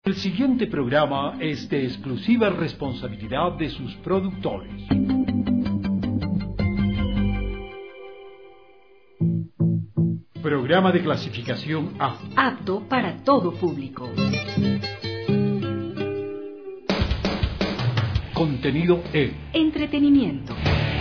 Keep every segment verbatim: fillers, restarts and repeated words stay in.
El siguiente programa es de exclusiva responsabilidad de sus productores. Programa de clasificación A. Apto para todo público. Contenido E. Entretenimiento.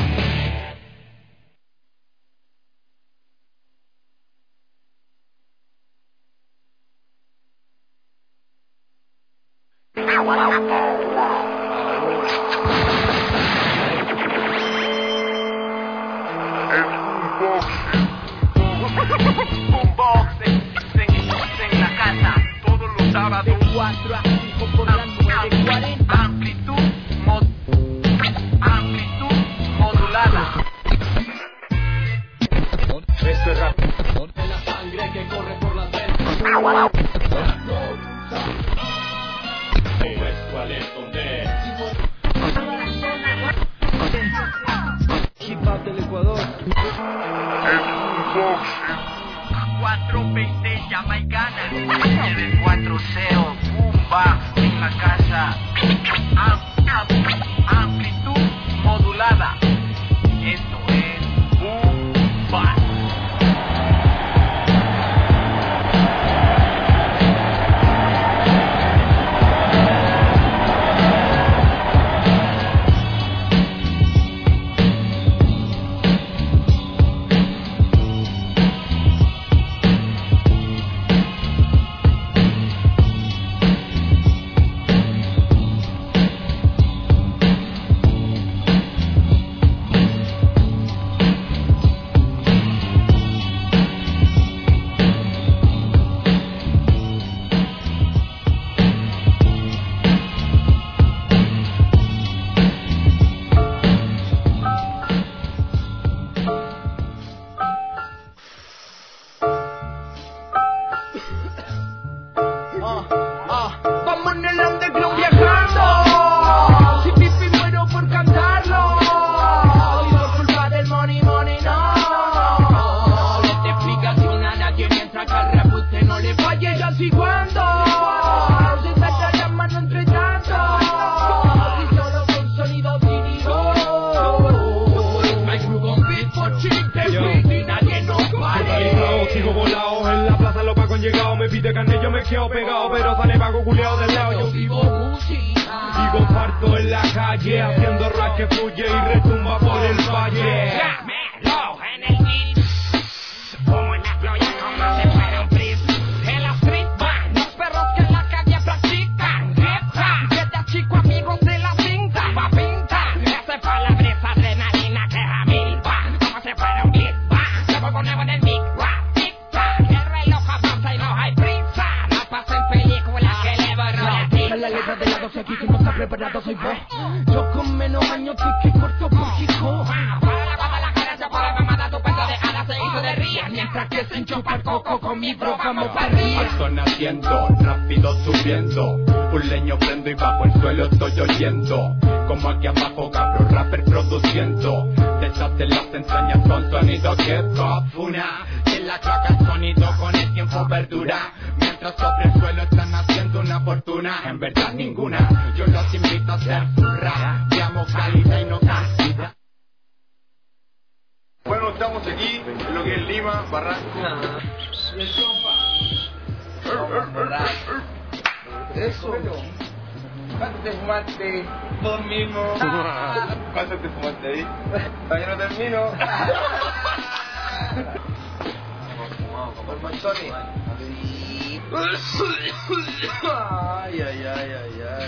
Ay, ay, ay, ay, ay.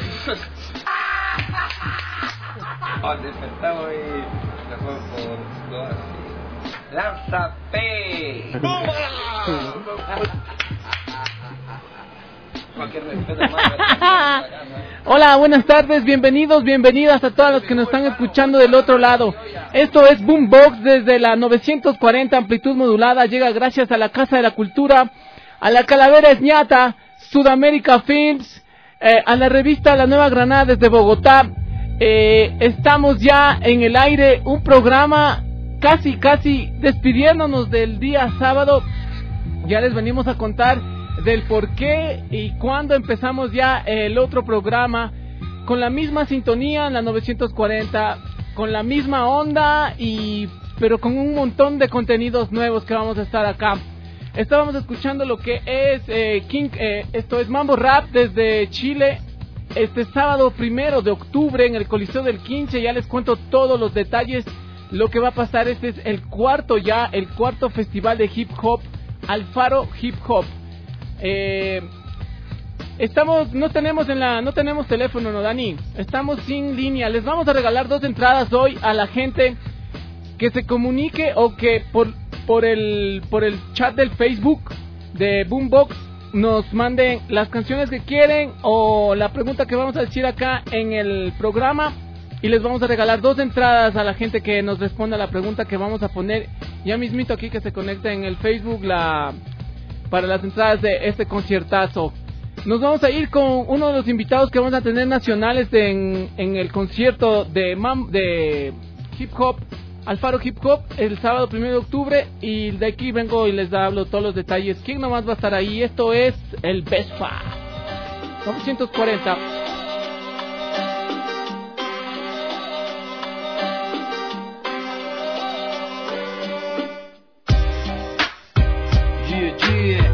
Oh, despertamos y la juego por dos así. ¡Lánzate! Hola, buenas tardes, bienvenidos, bienvenidas a todos los que nos están escuchando del otro lado. Esto es Boombox desde la novecientos cuarenta amplitud modulada, llega gracias a la Casa de la Cultura, a la Calavera Esñata, Sudamérica Films, eh, a la revista La Nueva Granada desde Bogotá. Eh, estamos ya en el aire, un programa casi, casi despidiéndonos del día sábado. Ya les venimos a contar del por qué y cuándo empezamos ya el otro programa con la misma sintonía en la novecientos cuarenta, con la misma onda y pero con un montón de contenidos nuevos que vamos a estar acá. Estábamos escuchando lo que es eh, King, eh, esto es Mambo Rap desde Chile. Este sábado primero de octubre en el Coliseo del Quinche, ya les cuento todos los detalles, lo que va a pasar. Este es el cuarto ya, el cuarto festival de hip hop, Alfaro Hip Hop. Eh, estamos, no tenemos en la, no tenemos teléfono, ¿no, Dani? Estamos sin línea. Les vamos a regalar dos entradas hoy a la gente que se comunique o que por, por el, por el chat del Facebook de Boombox nos manden las canciones que quieren o la pregunta que vamos a decir acá en el programa y les vamos a regalar dos entradas a la gente que nos responda a la pregunta que vamos a poner ya mismito aquí, que se conecte en el Facebook la para las entradas de este conciertazo. Nos vamos a ir con uno de los invitados que vamos a tener nacionales de, en, en el concierto de, mam, de hip hop, Alfaro Hip Hop, el sábado primero de octubre, y de aquí vengo y les hablo todos los detalles. ¿Quién nomás va a estar ahí? Esto es el Vespa novecientos cuarenta. Yeah, yeah.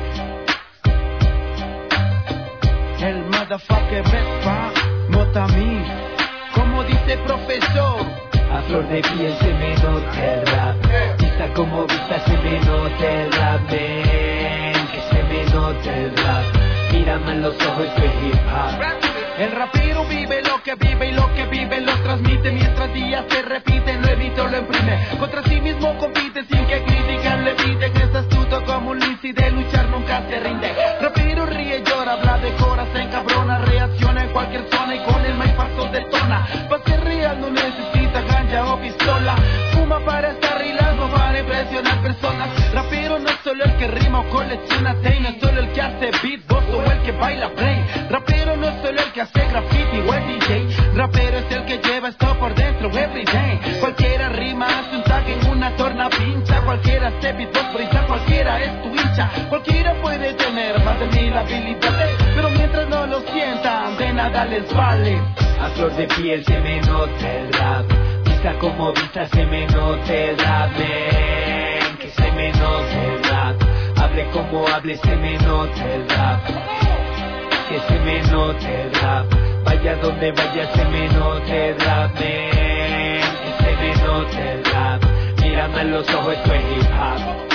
El motherfucker Vespa, Motami, como dice el profesor. A flor de piel se me nota el rap, vista como vista se me nota el rap, man, que se me nota el rap, mírame en los ojos, esto es hip hop. El rapero vive lo que vive y lo que vive lo transmite, mientras días se repiten, lo evito, lo imprime, contra sí mismo compite sin que critican le piden, es astuto como un Luis y de luchar nunca se rinde. Rapero ríe, llora, habla de coras, se encabrona, reacciona en cualquier zona y con el maíz paso detona, pa' ser real no necesita ganja o pistola, fuma para estar relajo, para impresionar personas. Rapero no es solo el que rima o colecciona tape, no es solo el que hace beatbox o el que baila play. Rapero no es solo el que hace graffiti o el D J, rapero es el que lleva esto por dentro everyday. Cualquiera rima, hace un tag en una torna pincha, cualquiera hace beatbox brilla, cualquiera es tu hincha, cualquiera puede tener más de mil habilidades, pero mientras no lo sientan de nada les vale. A flor de piel se me nota el rap, vista como vista se me nota el rap, man, que se me nota el rap, hable como hable se me nota el rap, que se me note el rap, vaya donde vaya se me note el rap, man, que se me note el rap, mírame en los ojos, esto es hip hop.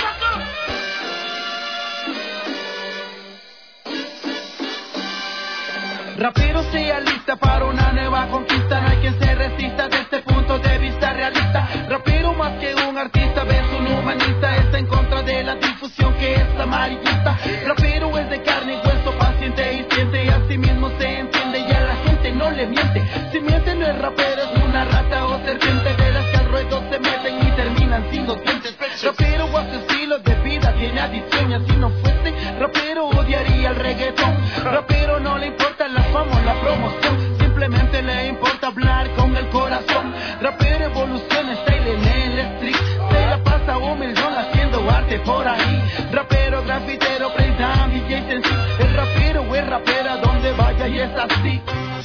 Rapero sea lista para una nueva conquista, no hay quien se resista desde este punto de vista realista. Rapero más que un artista, ves un humanista, está en contra de la difusión que es amarillista. Rapero es de carne y hueso, paciente y siente, y así mismo se entiende y a la gente no le miente. Si miente no es rapero, es una rata o serpiente de las que al ruedo se meten y terminan siendo dientes. Rapero a su estilo de vida tiene adicción y así no fuese, rapero odiaría el reggaetón. Rapero no le importa la fama o la promoción, simplemente le importa hablar con el corazón. Rapero evoluciona, style en el street, se la pasa humildón haciendo arte por ahí. Rapero, grafitero, breakdown, D J sencillo, el rapero o el rapera donde vaya y es así.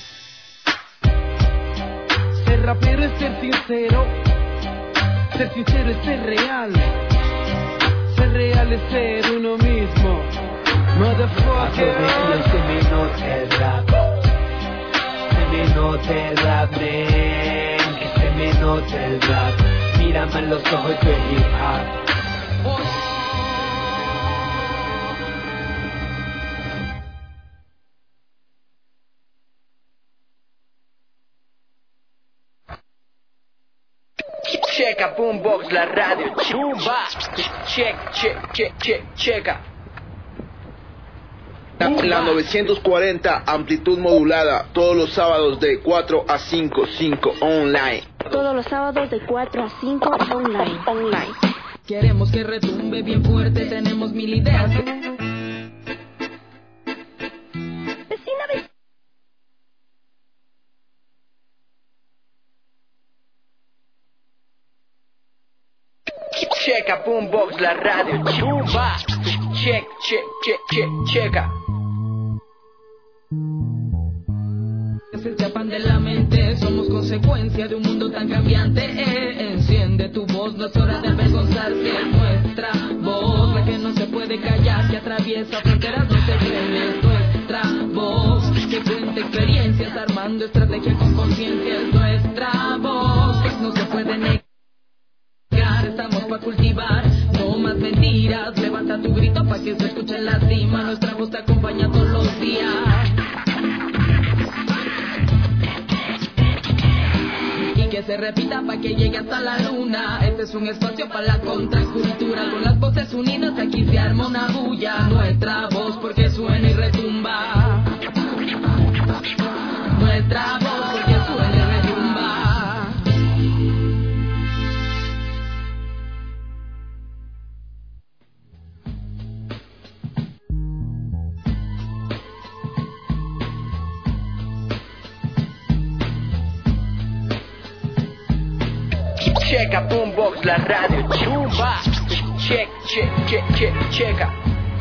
Ser rapero es ser sincero, ser sincero es ser real, ser real es ser uno mismo. A flor de piel se me nota el rap, se me nota el rap, man, que se me nota el rap, mírame en los ojos, esto es hip hop. Checa Boombox, la radio chumba. Check, check, check, check, checa. La novecientos cuarenta, amplitud modulada, todos los sábados de cuatro a cinco, cinco online. Todos los sábados de cuatro a cinco online. Online. Queremos que retumbe bien fuerte, tenemos mil ideas. Vecina, vecina. Checa Boombox, la radio chumba. check, check, check, check, checa. Se escapan de la mente, somos consecuencia de un mundo tan cambiante. Eh, enciende tu voz, no es hora de avergonzarse. Nuestra voz, la que no se puede callar, que atraviesa fronteras, no se cree. Es nuestra voz, que cuenta experiencias, armando estrategias con conciencia. Es nuestra voz, no se puede negar. Estamos para cultivar, no más mentiras. Levanta tu grito para que se escuche en la cima. Nuestra voz te acompaña todos los días. Que se repita para que llegue hasta la luna. Este es un espacio para la contracultura. Con las voces unidas aquí se arma una bulla. Nuestra voz porque suena y retumba. Nuestra voz porque suena y retumba. Checa Boombox, la radio chumba. Check, check, check, check, checa.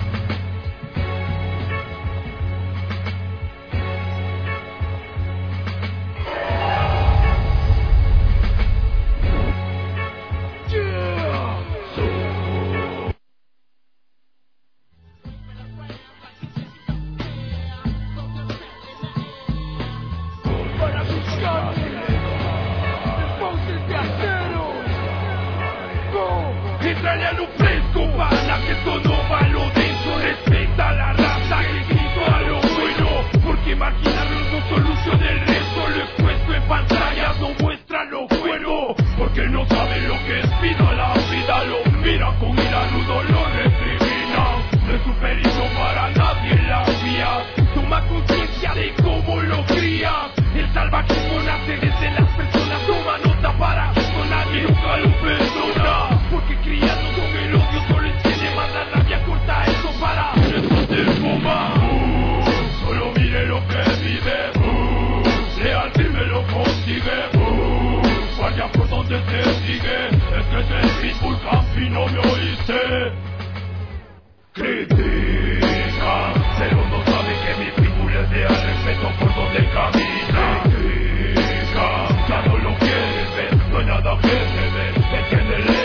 Italiano fresco, pana, que esto no va a lo denso. Respeta la raza, que grito a lo bueno. Porque imaginarlo no soluciona el resto. Lo expuesto en pantalla no muestra lo bueno. Porque no sabe lo que es vida, la vida lo mira con ira, rudo lo recrimina. No es un peligro para nadie en la vía. Toma conciencia de cómo lo crías. El salvajismo nace desde las personas. Toma nota para con nadie nunca lo perdona. Porque criados con el odio solo enciende más la rabia, corta eso para eso te fuma. Uh, solo mire lo que vive, uh, leal firme lo consigue, uh, guardia por donde te sigue, es que es el pitbull campi, no me oíste. Critica, pero no sabe que mi pitbull es de al respeto por donde camina. Critica, ya no lo quieres ver, no hay nada que ver, entiéndele.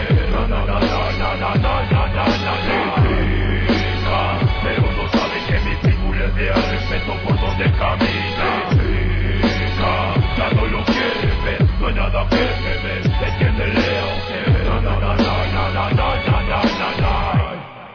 Pero no sabe que mi pitbull es de al respeto por donde camina. Ya no lo quiere ver, no hay nada que ver, entiéndele. Na na na na na na na na na na.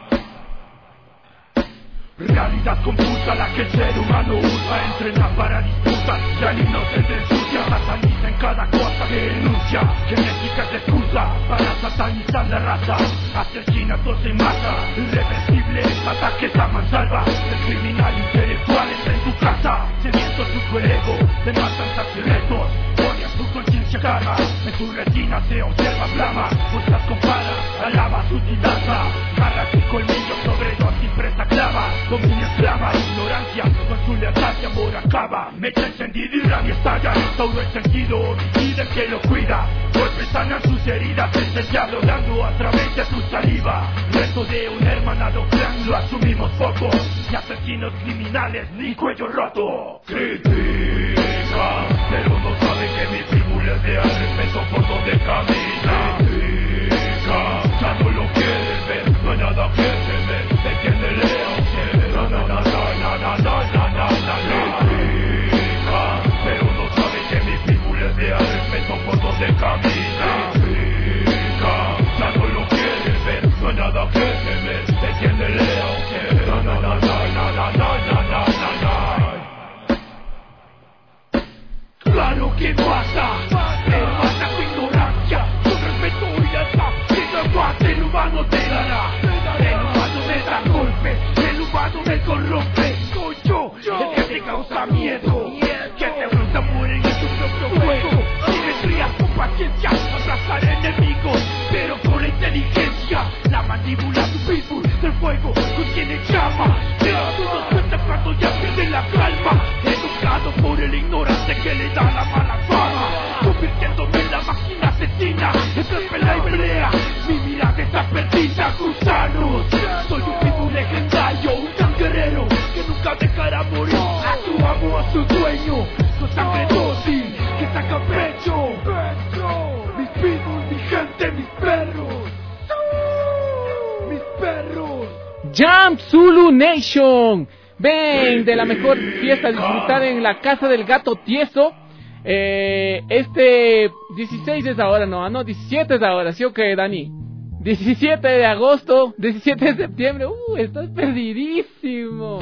Realidad confusa la que el ser humano usa. Entrena para disputas, ya el inocente ensucia. Sataniza en cada cosa que denuncia. Genética es excusa para satanizar la raza. Asesinatos en masa, irreversibles ataques a mansalva. El criminal intelectual está en tu casa. Sediento su ego de matanzas y retos. Odia su conciencia carga, en su retina se observa flama. Fuerzas compara, alaba su danza. Garras y colmillos sobre dosis presa clava. Dominio esclava, ignorancia, con su lealtad y amor acaba. Mecha encendida y rabia estalla, todo el sentido homicida el que lo cuida. Golpes sanan sus heridas, el diablo dando a través de su saliva. Resto de un hermanado clan, lo asumimos poco. Ni asesinos criminales, ni cuello roto. Critica, pero no sabe que mi pitbull es de al respeto por donde camina. Critica, ya no lo quiere ver, no hay nada que temer, entiéndele. Na na na na na na na na na. Critica, pero no sabe que mi pitbull es de al respeto por donde camina. Critica, ya no lo quiere ver, no hay nada que temer, entiéndele. Na na na na na na na na na na. Claro que pasa, pero pasa tu ignorancia, con respeto y lealtad. Si no aguante, el humano te dará, el humano me da golpes. El humano me corrompe, soy yo, el que te causa miedo, que te brota muere en tu propio fuego. Si me crías con paciencia, abrazar enemigos, pero con la inteligencia. La mandíbula tu pitbull del fuego contiene llamas. Te das unos cuenta cuando ya pierde la calma. Educado por el ignorante que le da la mala fama, convirtiéndome en la máquina asesina. Entre pelea y pelea, mi mirada está perdida. Gusanos, soy un va a dejar a morir a su amo, a su dueño, con sangre dócil que saca pecho. Mis pitbulls, mi gente, mis perros, mis perros. Jump Zulu Nation. Ven de la mejor fiesta a disfrutar en la casa del gato tieso. Eh, este dieciséis es ahora, no, no, diecisiete es ahora, ¿sí o qué, Dani? diecisiete de agosto, diecisiete de septiembre. Uh, estás perdidísimo.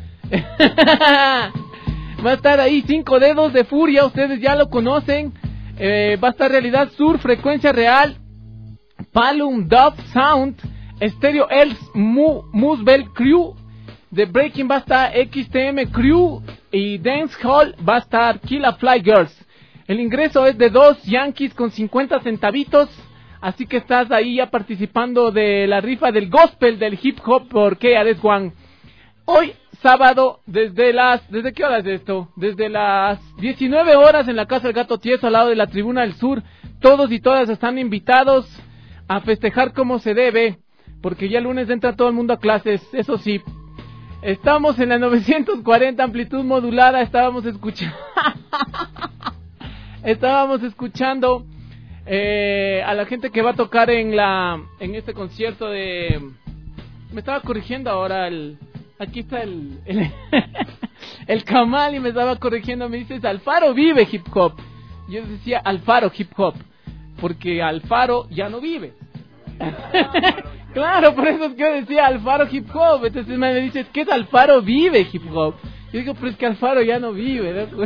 Va a estar ahí Cinco Dedos de Furia, ustedes ya lo conocen. Eh, va a estar Realidad Sur, Frecuencia Real, Palum Dove Sound, Stereo Els, Mu, Musbel Crew. The Breaking va a estar X T M Crew y Dance Hall va a estar Kill a Fly Girls. El ingreso es de dos Yankees con cincuenta centavitos, así que estás ahí ya participando de la rifa del gospel del hip hop por K R S One. Hoy sábado desde las ¿desde qué hora es esto? Desde las diecinueve horas en la Casa del Gato Tieso al lado de la Tribuna del Sur. Todos y todas están invitados a festejar como se debe, porque ya el lunes entra todo el mundo a clases, eso sí. Estamos en la novecientos cuarenta amplitud modulada, estábamos escuchando estábamos escuchando eh, a la gente que va a tocar en la en este concierto de, me estaba corrigiendo ahora el, aquí está el el, el Kamal y me estaba corrigiendo, me dices Alfaro vive hip hop, yo decía Alfaro hip hop, porque Alfaro ya no vive. Claro, por eso es que yo decía Alfaro hip hop. Entonces me dices, ¿qué es Alfaro vive hip hop? Yo digo, pero es que Alfaro ya no vive, ¿no?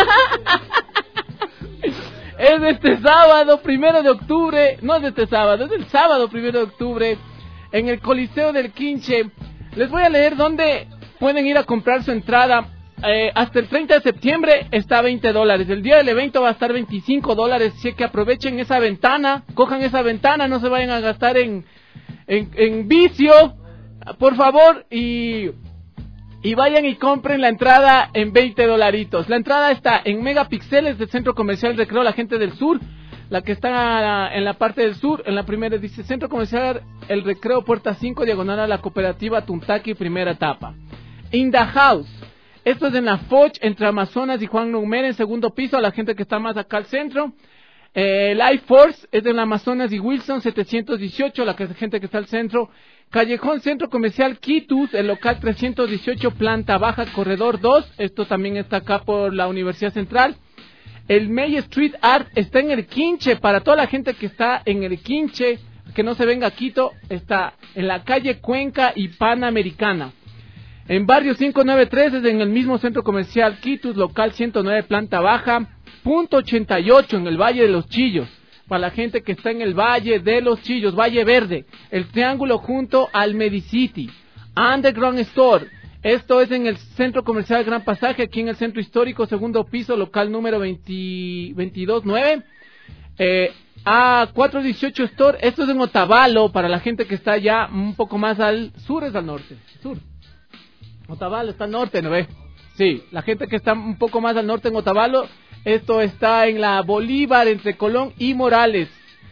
Es este sábado, primero de octubre. No es este sábado, es el sábado, primero de octubre, en el Coliseo del Quinche. Les voy a leer dónde pueden ir a comprar su entrada. Eh, hasta el treinta de septiembre está a veinte dólares. El día del evento va a estar veinticinco dólares. Así que aprovechen esa ventana, cojan esa ventana, no se vayan a gastar en En, en vicio, por favor, y, y vayan y compren la entrada en veinte dolaritos. La entrada está en Megapixeles del Centro Comercial Recreo La Gente del Sur, la que está en la parte del sur. En la primera dice Centro Comercial El Recreo, puerta cinco, diagonal a la cooperativa Tuntaki, primera etapa. In the House, esto es en la Foch, entre Amazonas y Juan Numer, en segundo piso, a la gente que está más acá al centro. Eh, Life Force es en Amazonas y Wilson setecientos dieciocho, la gente que está al centro. Callejón Centro Comercial Quitus, el local trescientos dieciocho, planta baja, corredor dos. Esto también está acá por la Universidad Central. El May Street Art está en el Quinche, para toda la gente que está en el Quinche, que no se venga a Quito, está en la calle Cuenca y Panamericana. En Barrio quinientos noventa y tres es en el mismo Centro Comercial Quitus, local ciento nueve, planta baja. Punto ochenta y ocho en el Valle de los Chillos, para la gente que está en el Valle de los Chillos, Valle Verde, el Triángulo junto al Medicity. Underground Store, esto es en el Centro Comercial Gran Pasaje, aquí en el Centro Histórico, segundo piso, local número veinte, veintidós nueve. Eh, A cuatrocientos dieciocho Store, esto es en Otavalo, para la gente que está ya un poco más al sur, es al norte, sur. Otavalo está al norte, ¿no ve? Sí, la gente que está un poco más al norte en Otavalo. Esto está en la Bolívar, entre Colón y Morales.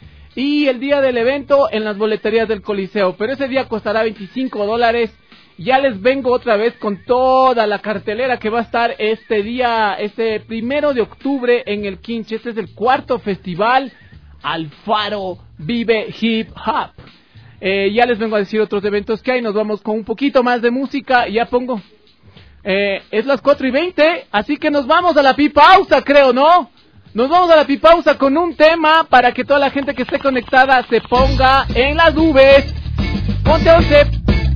Y el día del evento en las boleterías del Coliseo. Pero ese día costará veinticinco dólares. Ya les vengo otra vez con toda la cartelera que va a estar este día, este primero de octubre en el Quinche. Este es el cuarto festival Alfaro Vive Hip Hop. Eh, ya les vengo a decir otros eventos que hay. Nos vamos con un poquito más de música. Ya pongo... Eh, es las cuatro y veinte, así que nos vamos a la pipausa, creo, ¿no? Nos vamos a la pipausa con un tema para que toda la gente que esté conectada se ponga en las nubes. Ponte once.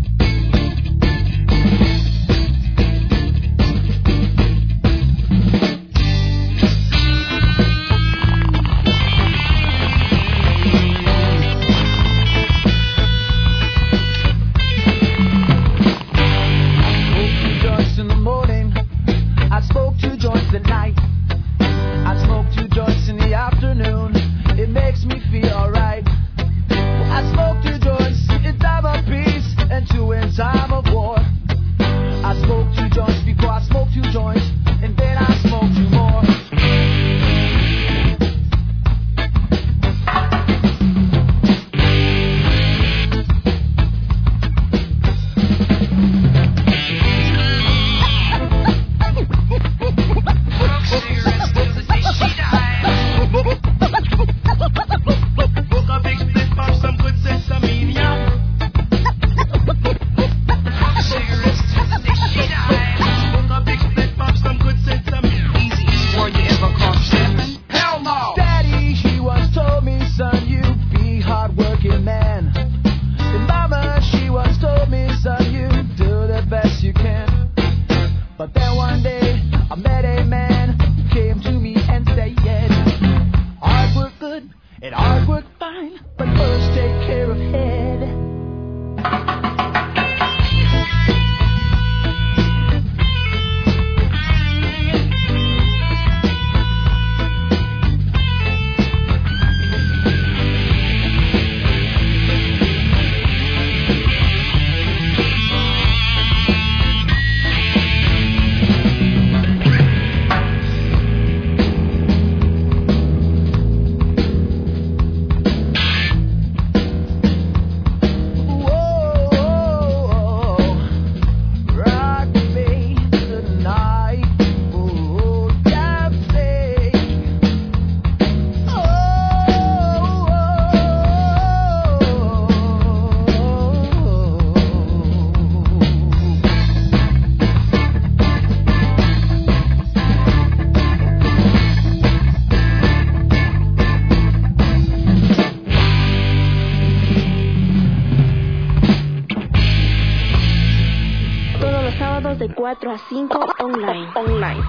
The night I smoke two joints in the afternoon. It makes me feel alright. I smoke two joints, it's time of peace. day I met a man who came to me and said, hard work good and hard work fine, but first take care of head. cuatro a cinco online. online.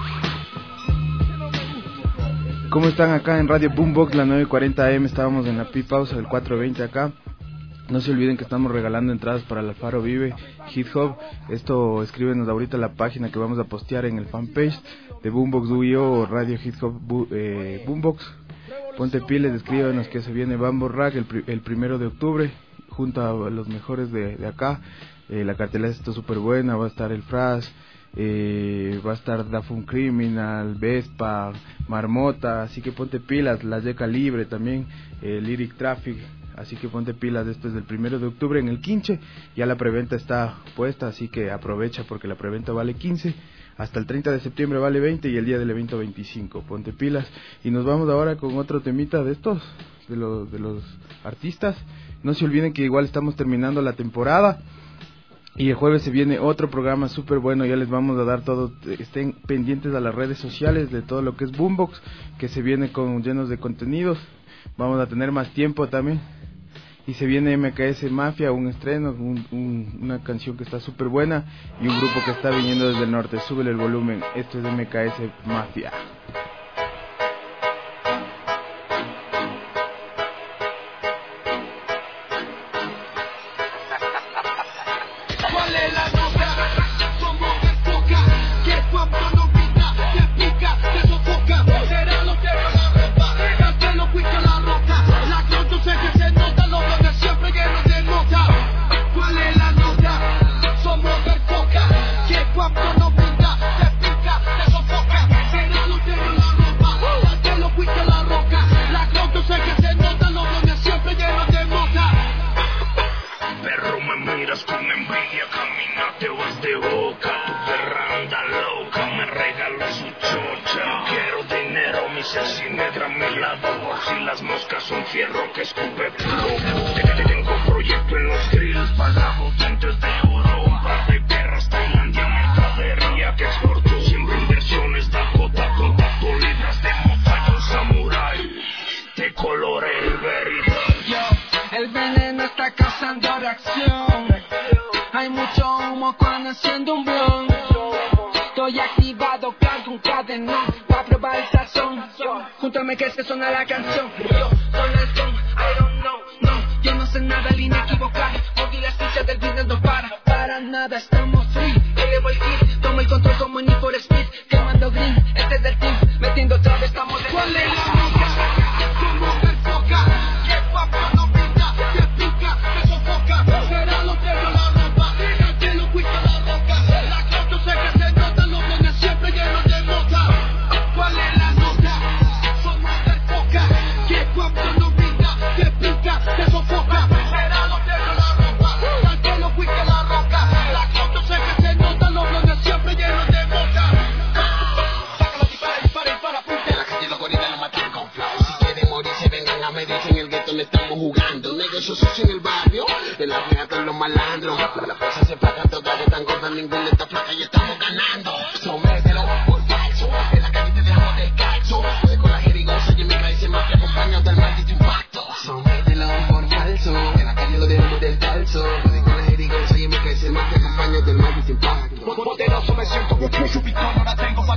¿Cómo están acá en Radio Boombox, la nueve cuarenta A M? Estábamos en la P-Pausa del cuatro veinte acá. No se olviden que estamos regalando entradas para el Alfaro Vive Hip Hop. Esto escríbenos ahorita a la página que vamos a postear en el fanpage de Boombox U I O o Radio Hip Hop Bu- eh, Boombox. Ponte piles, escríbenos que se viene Bambo Rack el, pri- el primero de octubre junto a los mejores de, de acá. Eh, la cartelera está súper buena, va a estar el Fras, eh, va a estar Dafun Criminal, Vespa, Marmota, así que ponte pilas, la Yeca Libre también, eh, Lyric Traffic, así que ponte pilas después del primero de octubre en el Quinche, ya la preventa está puesta, así que aprovecha porque la preventa vale quince, hasta el treinta de septiembre vale veinte y el día del evento veinticinco, ponte pilas, y nos vamos ahora con otro temita de estos, de los, de los artistas, no se olviden que igual estamos terminando la temporada, y el jueves se viene otro programa súper bueno, ya les vamos a dar todo, estén pendientes a las redes sociales de todo lo que es Boombox, que se viene con llenos de contenidos, vamos a tener más tiempo también, y se viene M K S Mafia, un estreno, un, un, una canción que está súper buena, y un grupo que está viniendo desde el norte, súbele el volumen, esto es M K S Mafia. Poderoso me siento, yo pico, ahora tengo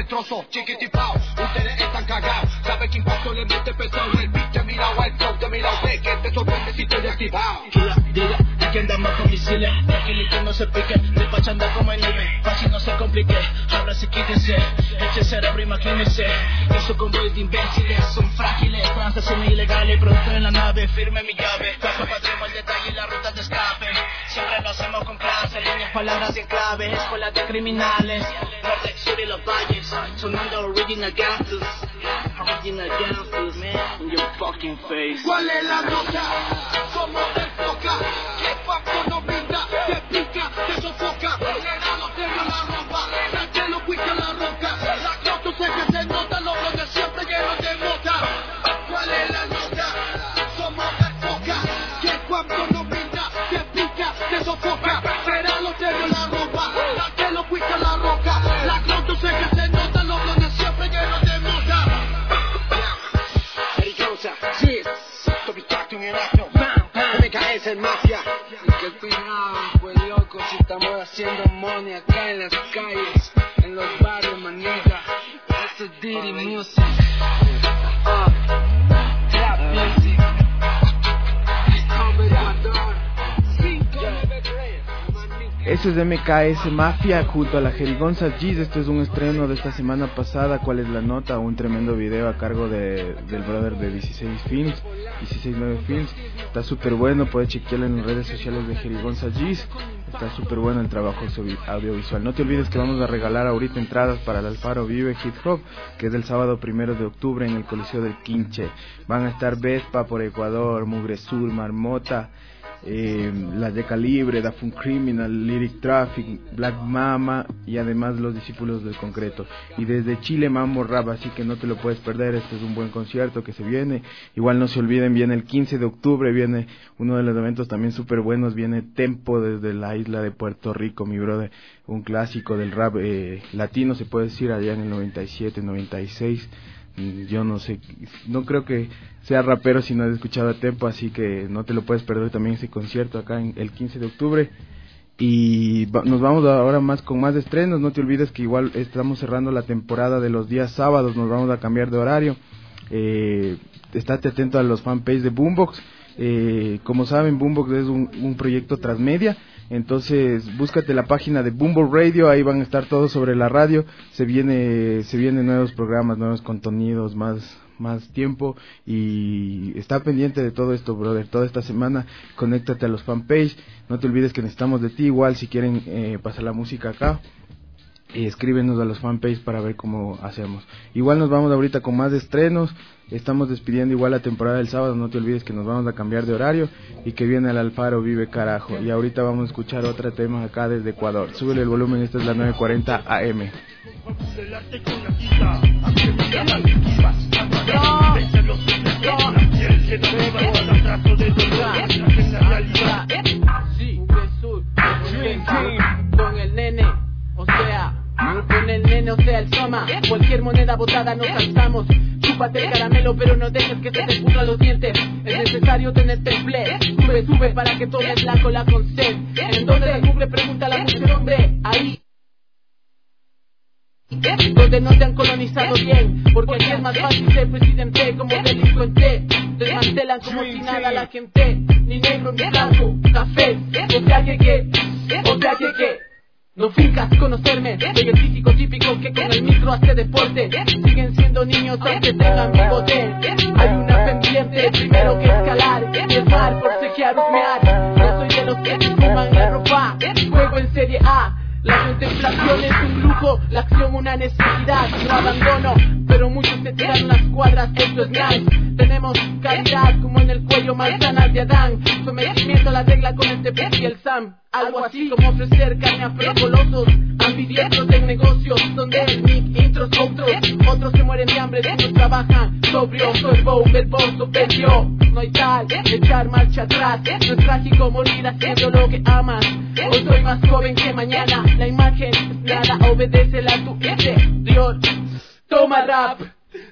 destrozo, chiquitipao. Ustedes están cagados, sabe que impacto le mete pesado. El beat te mira o el flow te mira o ve que te sorprende si estoy activado. Kila, diga, hay que andar más con misiles. Tranquilito no se pique, despachando como el nieve. Fácil no se complique, ahora sí quítese. Eche cerebro, imagínese. Eso convoy de imbéciles, son frágiles. Transacciones ilegales, producto en la nave, firme mi llave. Caja padremos el detalle y la ruta de escape. Siempre lo hacemos con clase, líneas, palabras en clave. Escuelas de criminales, norte, sur y los valles. Sonando original gangsters. Original gangsters, man, in your fucking face. ¿Cuál es la nota? Somos del foca. Que papo no brinda, te pica, te sofoca. Verano te dio la ropa, te lo cuica la roca. La croto sé que se nota, los bloques siempre llenos de mota. ¿Cuál es la nota? Somos del foca. Que papo no brinda, te pica, te sofoca. Verano te dio la ropa, te lo cuica la roca. La croto sé que se nota, los bloques siempre llenos de mota. Sí, estoy talking en acto. M K S en mafia. Y que cuidado, pues loco, si estamos haciendo money acá en las calles, en los barrios, manita. Esto es Diddy Music. Uh, Trap Music. Eso es de M K S Mafia junto a la Jerigonza G's. Esto es un estreno de esta semana pasada. ¿Cuál es la nota? Un tremendo video a cargo de, del brother de dieciséis Films, dieciséis nueve Films. Está súper bueno, puedes chequearlo en las redes sociales de Jerigonza G's. Está súper bueno el trabajo audiovisual. No te olvides que vamos a regalar ahorita entradas para el Alfaro Vive Hip Hop, que es el sábado primero de octubre en el Coliseo del Quinche. Van a estar Vespa por Ecuador, Mugre Sur, Marmota, Eh, las de Calibre, Da Fun Criminal, Lyric Traffic, Black Mama y además los Discípulos del Concreto. Y desde Chile Mambo Rap, así que no te lo puedes perder. Este es un buen concierto que se viene. Igual no se olviden, viene el quince de octubre, viene uno de los eventos también súper buenos, viene Tempo desde la isla de Puerto Rico, mi brother, un clásico del rap eh, latino, se puede decir, allá en el noventa y siete, noventa y seis. Yo no sé, no creo que sea rapero si no has escuchado a Tempo, así que no te lo puedes perder también ese concierto acá en el quince de octubre. Y va, nos vamos ahora más con más estrenos. No te olvides que igual estamos cerrando la temporada de los días sábados, nos vamos a cambiar de horario. Eh, estate atento a los fanpages de Boombox. Eh, como saben, Boombox es un, un proyecto transmedia. Entonces búscate la página de Boombox Radio, ahí van a estar todos sobre la radio. Se viene, se vienen nuevos programas, nuevos contenidos, más, más tiempo, y está pendiente de todo esto, brother. Toda esta semana conéctate a los fanpages. No te olvides que necesitamos de ti. Igual si quieren eh, pasar la música acá, eh, escríbenos a los fanpages para ver cómo hacemos. Igual nos vamos ahorita con más estrenos. Estamos despidiendo igual la temporada del sábado. No te olvides que nos vamos a cambiar de horario y que viene el Alfaro Vive, carajo. Y ahorita vamos a escuchar otro tema acá desde Ecuador. Súbele el volumen, esta es la nueve cuarenta A M. Con el nene, o sea, con el nene, o sea, el soma. Cualquier moneda botada nos alzamos. Chúpate el caramelo, pero no dejes que se te pudran los dientes. Es necesario tener temple. Sube, sube para que tomes la cola con sed. ¿En dónde la cubre? Pregunta la mujer, ¿dónde? Ahí. Donde no te han colonizado bien, porque aquí es más fácil ser presidente como delincuente. Desmantelan como si nada la gente, ni negro ni blanco, café, o sea que que, o sea que que. No finjas conocerme, soy el físico típico que con el micro hace deporte. Siguen siendo niños aunque tengan bigote. Hay una pendiente, primero que escalar y el mar, forcejear, husmear. Yo soy de los que se fuman la ropa, juego en Serie A. La contemplación es un lujo, la acción una necesidad, no abandono, pero muchos se tiran unas cuadras, esto es nice. Tenemos calidad como en el cuello manzanas de Adán, sometimiento a la regla con este Pepsi y el Sam. Algo así como ofrecer carne a precolosos, ambidiestros en negocios, donde el mic, intros, otros, otros se mueren de hambre si no trabajan. Sobrio, soy Bow, el boss, perdió. No hay tal, echar marcha atrás, no es trágico morir haciendo lo que amas. Hoy soy más joven que mañana, la imagen nada obedece la tu Dios. Toma rap, toma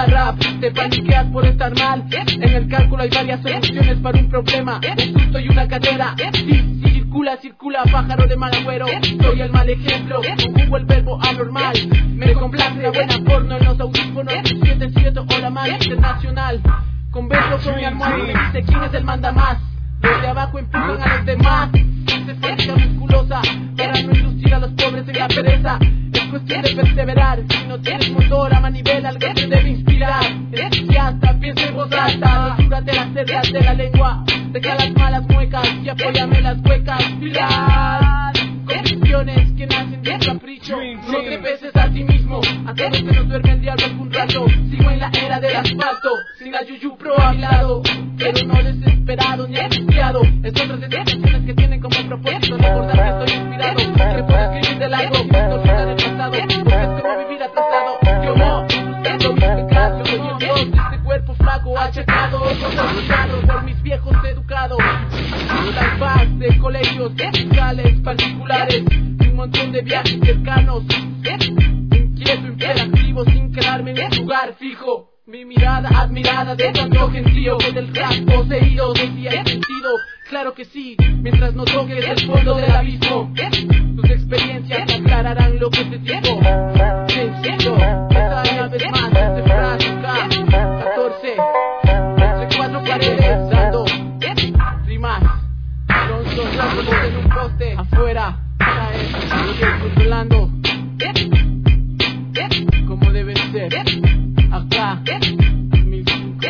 mal rap, te paniqueas por estar mal. En el cálculo hay varias soluciones para un problema, un susto y una cadera. Sí, sí, circula, circula, pájaro de mal agüero. Soy el mal ejemplo, conjugo el verbo anormal. Me complace la buena porno en los audífonos. siete siete o la mal internacional. Converso con mi almohada y me dice quién es el manda más. Los de abajo empujan a los demás. Se fábrica musculosa para no inducir a los pobres en la pereza. Es cuestión de perseverar. Si no tienes motor a manivela, algo te debe inspirar. Entusiasta, piensa en voz alta. Mesúrate las cerdas de la lengua. Deja las malas muecas y apóyame las huecas. Viral. Convicciones que nacen de un capricho. No te peses a ti mismo. A todos se nos duerme el diablo algún rato. Sigo en la era del asfalto, sin la yuyu pro a mi lado. Pero no desesperado ni angustiado. Es otras de esas canciones que tienen como propósito recordar que estoy inspirado. Que puedo escribir de largo, que esto olvida del pasado. Porque es como vivir atrasado. Yo no, buscando mis pecados. Soy el dios de este cuerpo flaco, achacado. Controlado por mis viejos educados. Las bases de colegios fiscales particulares. Un montón de viajes cercanos. Inquieto, imperativo, sin quedarme en un lugar fijo. Mi mirada admirada de tanto gentío. Que del rap poseído decía el sentido. Claro que sí, mientras no toques el fondo del abismo. Tus experiencias aclararán lo que te digo. Sencillo, esta una vez más este frase acá. catorce, entre cuatro paredes dando rimas. Bronzos dándolos en un poste. Afuera, estoy controlando como debe ser. Acá, dos mil cinco.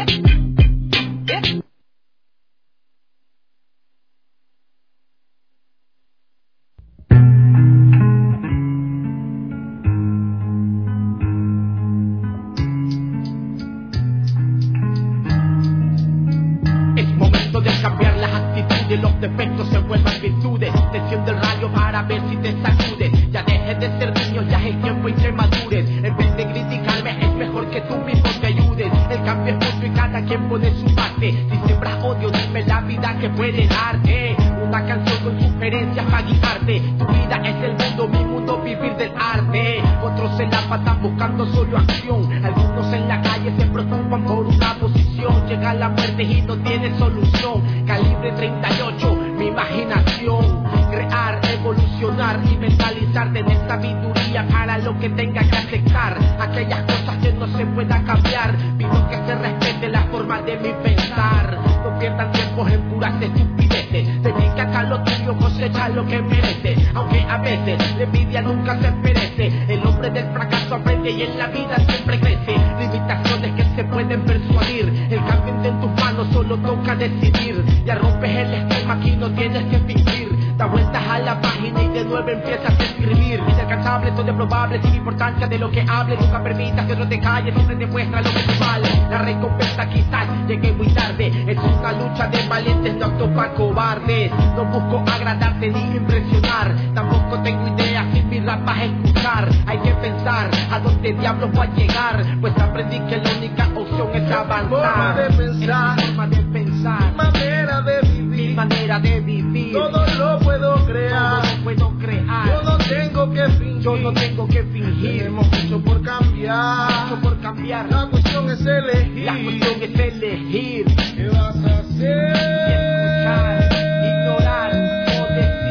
Es momento de cambiar las actitudes, los defectos se vuelvan virtudes. Enciende el radio para ver si te sacudes. Ya dejes de ser niño, ya es tiempo y que madures. En vez de criticarme es mejor que tú mismo te ayudes. El cambio es justo y cada quien pone su parte. Si siembras odio, dime la vida que puede darte. Una canción con sugerencias para guiarte. Tu vida es el mundo, mi mundo vivir del arte. Otros se la pasan buscando solo acción. Algunos en la calle se preocupan por una posición. Llega la muerte y no tiene solución. Calibre treinta y ocho, mi imaginación. Crear, evolucionar y mentalizar. Tener sabiduría para lo que tenga que aceptar. Aquellas cosas que no se puedan cambiar. Pido que se respete la forma de mi pensar. No pierdan tiempo en puras estupideces. Dedícate a lo tuyo, cosecha lo que merece. Aunque a veces la envidia nunca se perece. El hombre del fracaso aprende y en la vida siempre crece. Limitaciones que se pueden persuadir. El cambio está en tus manos, solo toca decidir. Ya rompes el esquema, aquí no tienes que fingir. Da vueltas a la página y de nuevo empiezas a escribir. Inalcanzable, todo es probable, sin importancia de lo que hable. Nunca permitas que otro te calle, siempre demuestra lo que tú vales. La recompensa quizás llegue muy tarde. Es una lucha de valientes, no acto para cobardes. No busco agradarte ni impresionar. Tampoco tengo idea si mi rap vas a escuchar. Hay que pensar a dónde diablos voy a llegar. Pues aprendí que la única opción es avanzar. Forma de pensar, es mi forma de pensar. Mi manera de vivir, mi manera de vivir. Todo lo puedo crear, todo lo puedo crear. Yo no tengo que fingir, yo no tengo que fingir. Tenemos mucho por cambiar, mucho por cambiar. La cuestión es elegir, la cuestión es elegir. ¿Qué vas a hacer? Escuchar, ignorar o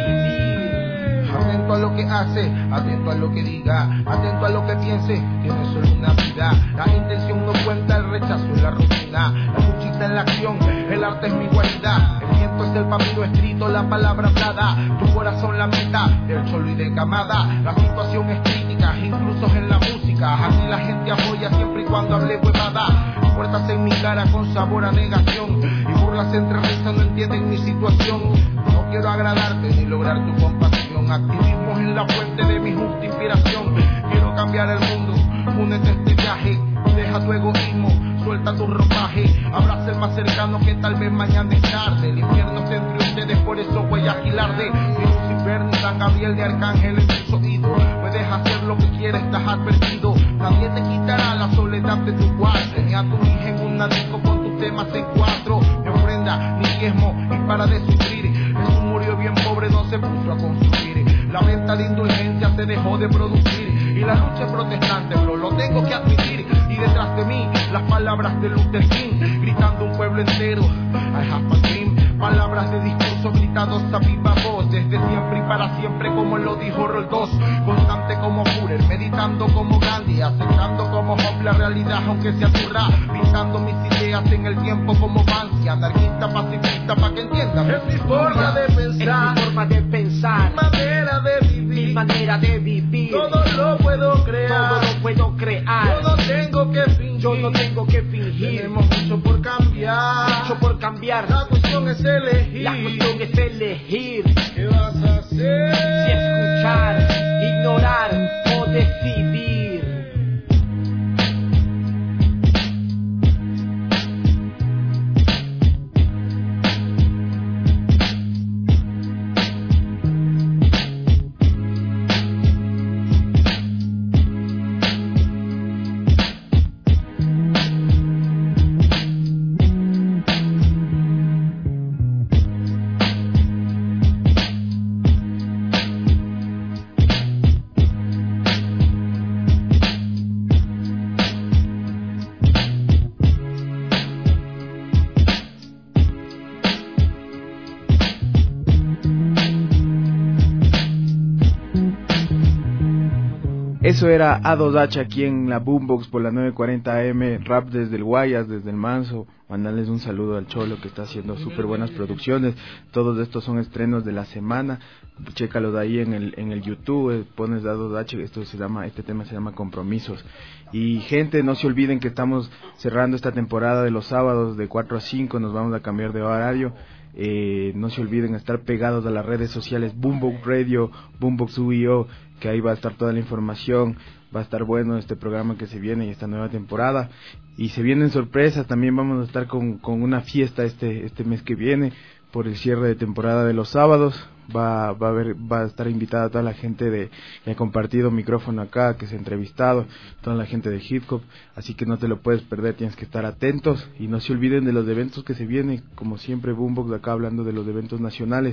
decidir. Atento a lo que hace, atento a lo que diga, atento a lo que piense. Tienes solo una vida. La intención no cuenta, el rechazo es la rutina. La luchita en la acción, el arte es mi igualdad. El viento es el papiro escrito, la palabra hablada. Tu corazón la meta, del cholo y de camada. La situación es crítica, incluso en la música. Aquí la gente apoya siempre y cuando hable huevada. Puertas en mi cara con sabor a negación. Y burlas entre risas no entienden mi situación. No quiero agradarte ni lograr tu compasión. Activismo es la fuente de mi justa inspiración. Quiero cambiar el mundo, únete a este viaje. Deja tu egoísmo, suelta tu ropaje. Abraza el más cercano que tal vez mañana es tarde. El infierno está entre ustedes, por eso voy a agilarde. Ni Lucifer ni San Gabriel ni Arcángel en tus oídos. Puedes hacer lo que quieras, estás advertido. Nadie te quitará la soledad de tu cuarto. Tenía a tu hija en una disco con tus temas en cuatro. Ni ofrenda, ni diezmo, y para de sufrir. Jesús murió bien pobre, no se puso a construir. La venta de indulgencia se dejó de producir. y la lucha es protestante, bro, lo tengo que admitir. Y detrás de mí, las palabras de Luther King, gritando un pueblo entero, I have a dream. Palabras de discurso gritados a viva voz, desde siempre y para siempre, como lo dijo Roldós. Constante como Führer, meditando como Gandhi, aceptando como Hope la realidad aunque sea turra, pintando mis ideas en el tiempo como Banksy, anarquista, pacifista, pa' que entiendan. Es mi forma de pensar, es mi forma de pensar, mi manera de vivir, mi manera de vivir. Todo lo puedo crear, todo lo puedo crear. Yo no tengo que fingir, yo no tengo que fingir. Tenemos mucho por cambiar, mucho por cambiar. La cuestión es elegir, la cuestión es elegir. ¿Qué vas a hacer? Si escuchar, ignorar o decidir. Eso era A dos H aquí en la Boombox por la nueve cuarenta A M, rap desde el Guayas, desde el Manso. Mandarles un saludo al Cholo que está haciendo súper buenas producciones. Todos estos son estrenos de la semana. Chécalos ahí en el en el YouTube, pones A dos H, esto se llama, este tema se llama Compromisos. Y gente, no se olviden que estamos cerrando esta temporada de los sábados de cuatro a cinco, nos vamos a cambiar de horario. Eh, no se olviden estar pegados a las redes sociales Boombox Radio, Boombox U I O, que ahí va a estar toda la información. Va a estar bueno este programa que se viene y esta nueva temporada. Y se vienen sorpresas, también vamos a estar con, con una fiesta este este mes que viene por el cierre de temporada de los sábados. Va, va a haber, va a estar invitada toda la gente de que ha compartido micrófono acá, que se ha entrevistado, toda la gente de Hip Hop, así que no te lo puedes perder, tienes que estar atentos y no se olviden de los eventos que se vienen, como siempre Boombox acá hablando de los eventos nacionales.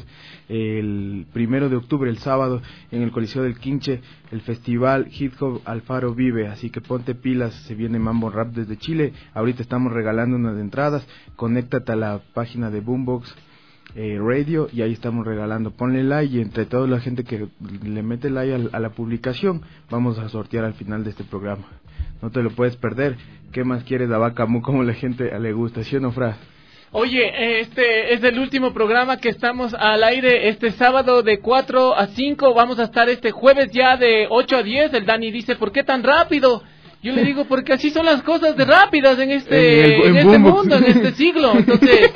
El primero de octubre, el sábado, en el Coliseo del Quinche, el festival Hip Hop Alfaro Vive, así que ponte pilas, se viene Mambo Rap desde Chile, ahorita estamos regalando unas entradas, conéctate a la página de Boombox Eh, Radio y ahí estamos regalando, ponle like y entre toda la gente que le mete like a, a la publicación vamos a sortear al final de este programa, no te lo puedes perder. ¿Qué más quieres, la vaca mu? Como la gente le gusta, ¿sí o no, Fra? Oye, este es el último programa que estamos al aire este sábado de cuatro a cinco, vamos a estar este jueves ya de ocho a diez. El Dani dice, ¿por qué tan rápido? Yo le digo, porque así son las cosas de rápidas en este, en, el, en en este mundo, en este siglo, entonces...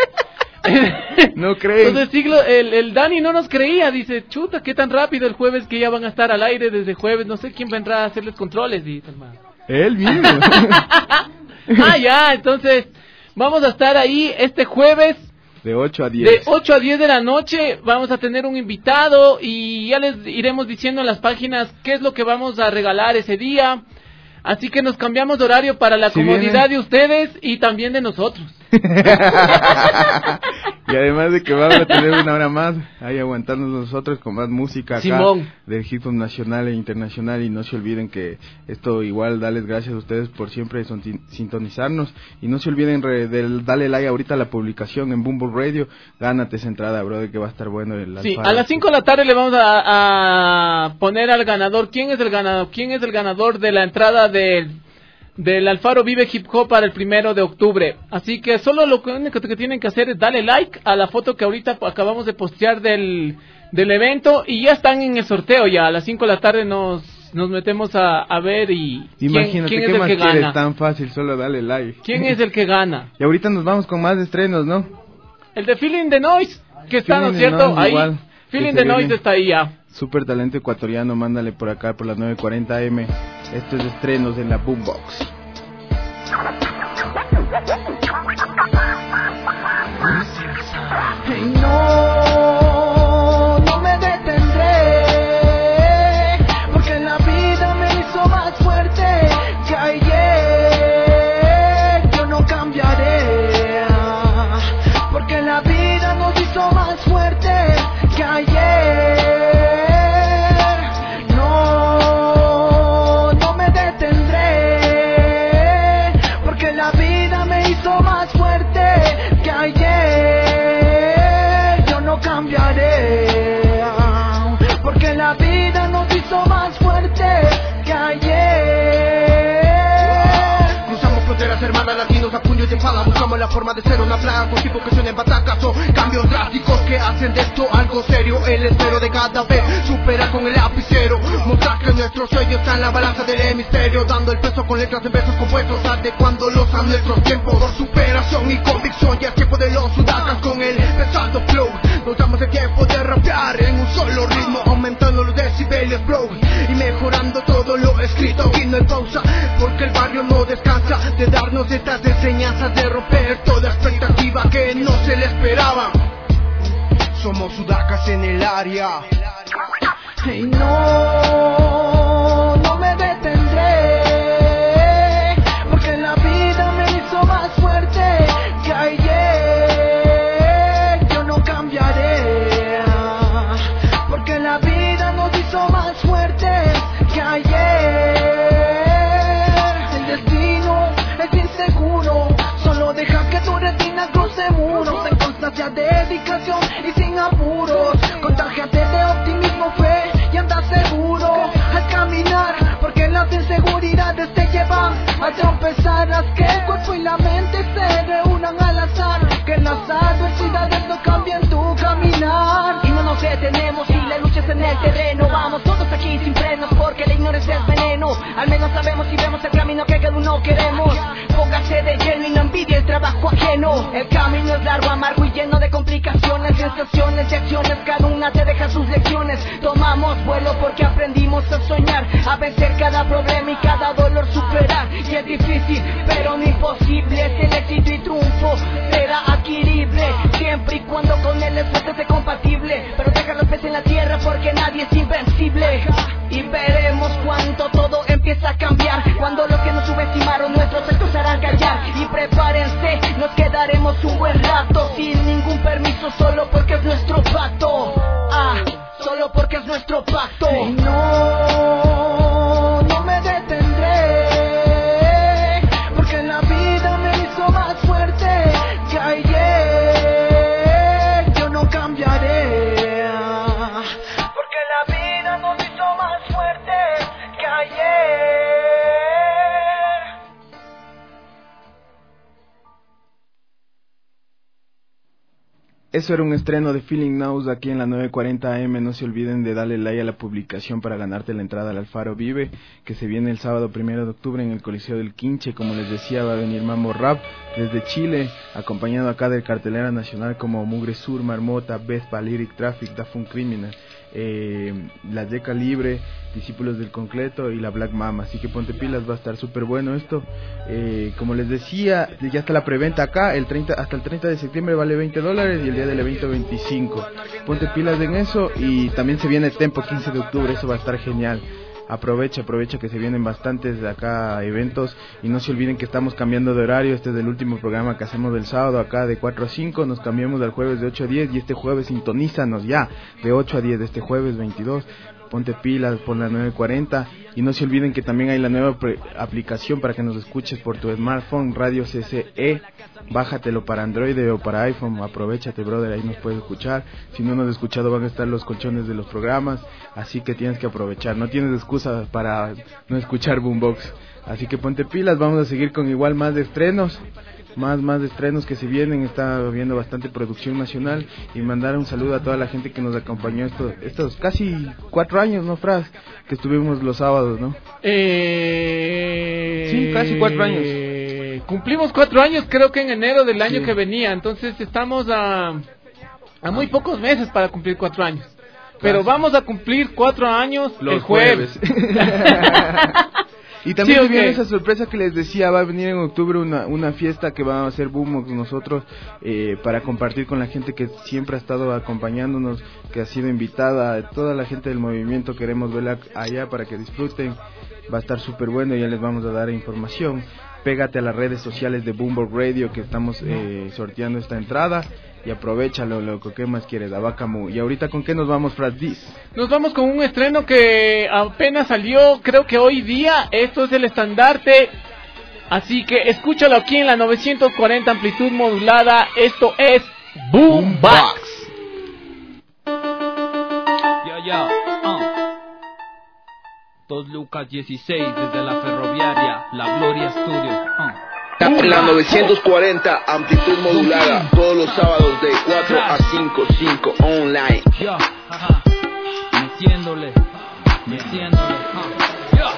No creen. Entonces siglo, el, el Dani no nos creía, dice, chuta, qué tan rápido el jueves que ya van a estar al aire desde jueves, no sé quién vendrá a hacerles controles, dice hermano. Él mismo. Ah, ya, entonces vamos a estar ahí este jueves de ocho a diez. De ocho a diez de la noche vamos a tener un invitado y ya les iremos diciendo en las páginas qué es lo que vamos a regalar ese día. Así que nos cambiamos de horario para la si comodidad viene... de ustedes y también de nosotros. Y además de que vamos a tener una hora más ahí aguantándonos nosotros con más música acá Simón. Del hip hop nacional e internacional. Y no se olviden que esto igual, darles gracias a ustedes por siempre sintonizarnos. Y no se olviden re, de darle like ahorita a la publicación en Boombox Radio. Gánate esa entrada, brother, que va a estar bueno el Sí, a las cinco de la tarde le vamos a, a poner al ganador. ¿Quién es el ganador? ¿Quién es el ganador de la entrada del del Alfaro Vive Hip Hop para el primero de octubre? Así que solo lo único que tienen que hacer es darle like a la foto que ahorita acabamos de postear del, del evento y ya están en el sorteo. Ya a las cinco de la tarde nos nos metemos a, a ver y imagínate, quién, quién qué es más el que quieres, gana. Tan fácil, solo dale like. ¿Quién es el que gana? Y ahorita nos vamos con más estrenos, ¿no? El de Feeling the Noise, que está, Feeling ¿no es cierto? Noise, ahí igual, Feeling the Noise está ahí ya. Super talento ecuatoriano, mándale por acá por las nueve cuarenta A M. Estos es estrenos en la Boombox. Hey, no, no me detendré, porque la vida me hizo más fuerte que ayer. Yo no cambiaré, porque la vida nos hizo más fuerte que ayer. No, nos hizo más fuertes que ayer. Cruzamos fronteras hermanas, latinos a puño y espada. Buscamos la forma de ser una plaga con tipos que suenen batacas o cambios drásticos que hacen de esto algo serio. El espero de cada vez supera con el lapicero. Mostrar que nuestros sueños están en la balanza del hemisferio, dando el peso con letras en versos compuestos, adecuándolos a nuestros tiempos. Por superación y convicción, ya es tiempo de los sudacas con el pesado flow. Nos damos el tiempo de rapear en un solo ritmo, aumentando los decibelios, bro, y mejorando todo lo escrito. Y no hay pausa, porque el barrio no descansa de darnos estas enseñanzas, de romper toda expectativa que no se le esperaba. Somos sudacas en el área. Y no, no me detendré, porque la vida me hizo más fuerte que ayer. Yo no cambiaré, porque la vida nos hizo más fuertes que ayer. El destino es inseguro, solo deja que tu retina cruce muros, en constancia, dedicación y sin apuros. Contágiate de optimismo, fe y anda seguro al caminar, porque las inseguridades te llevan a tropezar. Haz que el cuerpo y la mente se reúnan al azar, que las adversidades no cambien tu caminar. Y no nos detenemos y la lucha es en el terreno. Vamos todos aquí sin frenos, porque la ignorancia es veneno. Al menos sabemos y vemos el camino que cada uno queremos. Póngase de lleno y no envidie el trabajo ajeno. El camino es largo, amargo y lleno de complicaciones, sensaciones y acciones. Cada una te deja sus lecciones. Tomamos vuelo porque aprendimos a soñar, a vencer cada problema y cada dolor superar. Y es difícil, pero no imposible. Es el éxito y triunfo será adquirible, siempre y cuando con el esfuerzo sea compatible. Pero deja los pies en la tierra porque nadie es invencible. Y veremos cuánto todo empieza a cambiar, cuando los que nos subestimaron nuestros actos harán callar. Y prepárense, nos quedaremos un buen rato sin ningún permiso, solo porque es nuestro pacto. Ah, solo porque es nuestro pacto. Y no, no me detendré, porque la vida me hizo más fuerte que ayer. Yo no cambiaré, porque la vida nos hizo más fuerte que ayer. Eso era un estreno de Feeling Now aquí en la nueve cuarenta A M. No se olviden de darle like a la publicación para ganarte la entrada al Alfaro Vive, que se viene el sábado primero de octubre en el Coliseo del Quinche. Como les decía, va a venir Mambo Rap desde Chile, acompañado acá de cartelera nacional como Mugre Sur, Marmota, Vespa, Lyric Traffic, Da Fun Criminal, eh, la Yeca Libre, Discípulos del Concreto y la Black Mama. Así que ponte pilas, va a estar súper bueno esto. Eh, como les decía, ya está la preventa acá, el treinta, hasta el treinta de septiembre vale veinte dólares y el día del evento veinticinco. Ponte pilas en eso. Y también se viene el Tempo quince de octubre, eso va a estar genial. Aprovecha, aprovecha que se vienen bastantes de acá eventos. Y no se olviden que estamos cambiando de horario. Este es el último programa que hacemos del sábado acá de cuatro a cinco. Nos cambiamos al jueves de ocho a diez. Y este jueves sintonízanos ya de ocho a diez de este jueves veintidós. Ponte pilas por la nueve cuarenta. Y no se olviden que también hay la nueva pre- aplicación para que nos escuches por tu smartphone, Radio C C E. Bájatelo para Android o para iPhone. Aprovechate, brother, ahí nos puedes escuchar. Si no nos has escuchado, van a estar los colchones de los programas. Así que tienes que aprovechar. No tienes excusa para no escuchar Boombox. Así que ponte pilas. Vamos a seguir con igual más de estrenos. Más, más de estrenos que se vienen. Está viendo bastante producción nacional. Y mandar un saludo a toda la gente que nos acompañó estos, estos casi cuatro años, ¿no, Fras? Que estuvimos los sábados, ¿no? Eh... Sí, casi cuatro años. Cumplimos cuatro años, creo que en enero del año Sí. que venía. Entonces estamos a, a muy pocos meses para cumplir cuatro años. Pero Casi. vamos a cumplir cuatro años Los el jueves. Y también Sí, se viene ok. esa sorpresa que les decía, va a venir en octubre una, una fiesta que va a hacer Boombox nosotros, eh, para compartir con la gente que siempre ha estado acompañándonos, que ha sido invitada, toda la gente del movimiento, queremos verla allá para que disfruten. Va a estar súper bueno, ya les vamos a dar información. Pégate a las redes sociales de Boombox Radio, que estamos eh, sorteando esta entrada. Y aprovechalo, loco, ¿qué más quieres? Abacamu. Y ahorita, ¿con qué nos vamos, Fradis? Nos vamos con un estreno que apenas salió, creo que hoy día. Esto es el estandarte. Así que escúchalo aquí en la novecientos cuarenta amplitud modulada. Esto es Boombox. Yo, yo, uh. Dos Lucas dieciséis desde la ferroviaria, La Gloria Studios. Uh. La novecientos cuarenta, amplitud modulada, todos los sábados de cuatro a cinco, cinco online. Yo, ajá, metiéndole, metiéndole, uh. Yo.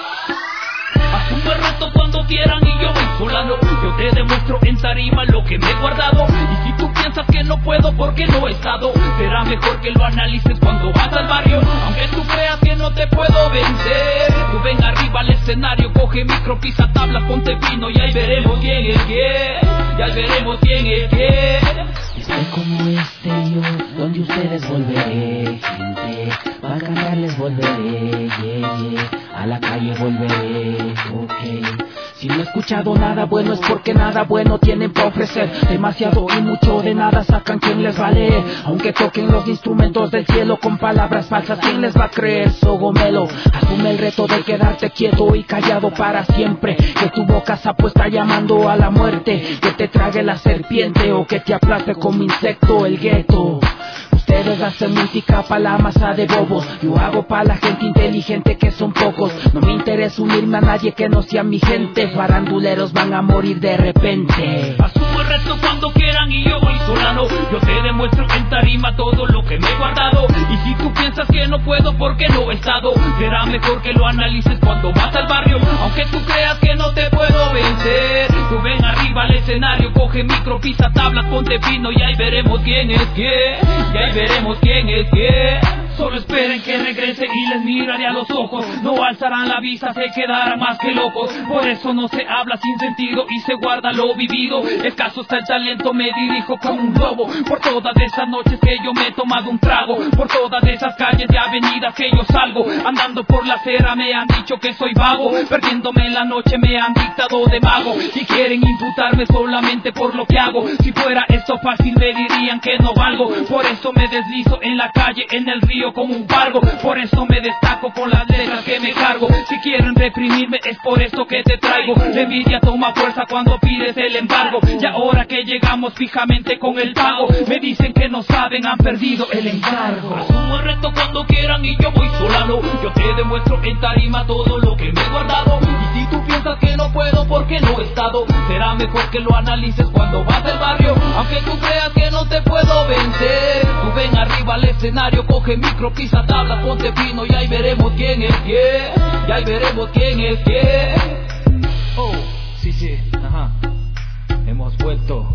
Asumo el reto cuando quieran y yo voy solano. Yo te demuestro en tarima lo que me he guardado. Y si tú piensas que no puedo porque no he estado, será mejor que lo analices cuando vas al barrio. Aunque tú creas que no te puedo vencer, tú ven arriba al escenario, coge micro, pisa tablas, ponte fino y ahí veremos quién es quién. Y ahí veremos quién es quién. Estoy como este yo, donde ustedes volveré, gente. Pa' cantarles volveré, yeah, yeah. A la calle volveré, ok. Si no he escuchado nada bueno es porque nada bueno tienen para ofrecer. Demasiado y mucho de nada sacan, ¿quién les va a leer? Aunque toquen los instrumentos del cielo con palabras falsas, ¿quién les va a creer? Sogomelo, asume el reto de quedarte quieto y callado para siempre. Que tu boca se apuesta llamando a la muerte, que te trague la serpiente o que te aplaste como insecto el gueto. Ustedes hacen música pa' la masa de bobos, yo hago pa' la gente inteligente que son pocos. No me interesa unirme a nadie que no sea mi gente, faranduleros van a morir de repente. Asumo el reto cuando quieran y yo voy solano. Yo te demuestro en tarima todo lo que me he guardado. Y si tú piensas que no puedo porque no he estado, será mejor que lo analices cuando vas al barrio. Aunque tú creas que no te puedo vencer, tú ven arriba al escenario, coge micro, pisa tablas, ponte fino y ahí veremos quién es quién. Y ahí veremos quién es quién. Solo esperen que regrese y les miraré a los ojos. No alzarán la vista, se quedarán más que locos. Por eso no se habla sin sentido y se guarda lo vivido. Escaso está el talento, me dirijo como un lobo. Por todas esas noches que yo me he tomado un trago, por todas esas calles de avenidas que yo salgo. Andando por la acera me han dicho que soy vago, perdiéndome en la noche me han dictado de mago. Y quieren imputarme solamente por lo que hago. Si fuera esto fácil me dirían que no valgo. Por eso me deslizo en la calle, en el río como un barco. Por eso me destaco con las letras que me cargo. Si quieren reprimirme es por eso que te traigo. La envidia toma fuerza cuando pides el embargo. Y ahora que llegamos fijamente con el pago, me dicen que no saben, han perdido el encargo. Asumo el reto cuando quieran y yo voy solano. Yo te demuestro en tarima todo lo que me he guardado. Y si tú piensas que no puedo porque no he estado, será mejor que lo analices cuando vas al barrio. Aunque tú creas que no te puedo vencer, tú ven arriba al escenario, coge micro, pisa tabla, ponte fino y ahí veremos quién es quién. Y ahí veremos quién es quién. Oh, sí, sí, ajá. Hemos vuelto,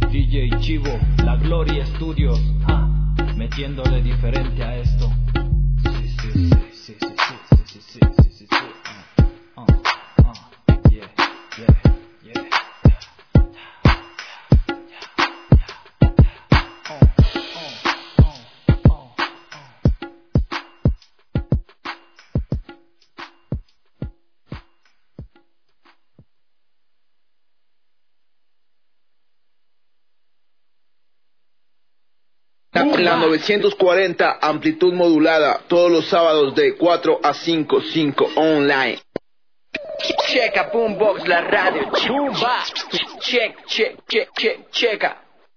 D J Chivo, La Gloria Studios, ah, metiéndole diferente a esto. Sí, sí, sí, sí, sí, sí, sí, sí, sí, sí, sí. Ah, ah, ah, yeah, yeah, yeah. La novecientos cuarenta, amplitud modulada, todos los sábados de cuatro a cinco, cinco online. Checa Boombox, la radio chumba. Check, check, check, check, checa.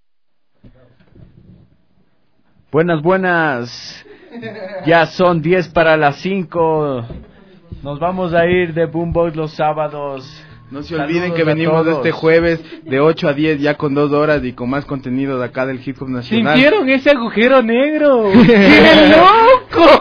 Buenas, buenas. Ya son diez para las cinco. Nos vamos a ir de Boombox los sábados. No se olviden que venimos este jueves de ocho a diez ya con dos horas y con más contenido de acá del hip hop nacional. ¿Sintieron ese agujero negro? ¡Qué loco!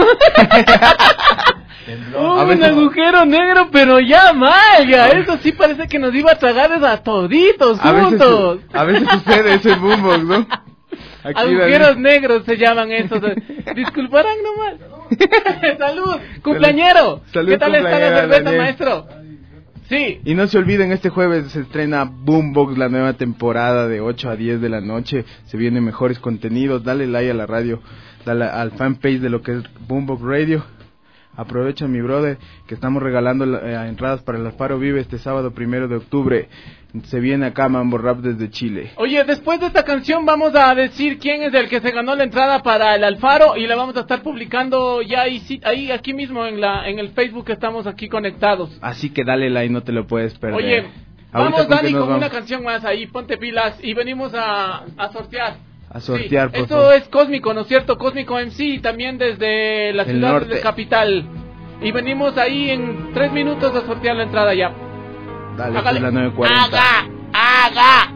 Oh, un agujero negro, pero ya mal, ya. Eso sí parece que nos iba a tragar a toditos juntos. A veces, a veces sucede eso en Boombox, ¿no? Aquí agujeros David. Negros se llaman esos. Disculparán nomás. Salud, cumpleañero. Salud, ¿qué tal está la cerveza, Daniel. maestro? Sí. Y no se olviden, este jueves se estrena Boombox, la nueva temporada de ocho a diez de la noche. Se vienen mejores contenidos. Dale like a la radio, dale al fanpage de lo que es Boombox Radio. Aprovecha, mi brother, que estamos regalando eh, entradas para el Alfaro Vive este sábado primero de octubre. Se viene acá Mambo Rap desde Chile. Oye, después de esta canción vamos a decir quién es el que se ganó la entrada para el Alfaro y la vamos a estar publicando ya ahí, ahí aquí mismo en la en el Facebook que estamos aquí conectados. Así que dale like, no te lo puedes perder. Oye, ahorita vamos Dani con vamos? una canción más ahí, ponte pilas y venimos a, a sortear. A sortear, sí, por esto favor. es Cósmico, ¿no es cierto? Cósmico M C, también desde la el ciudad norte. de capital. Y venimos ahí en tres minutos a sortear la entrada ya. Dale, esta es la nueve cuarenta. ¡Haga! ¡Haga!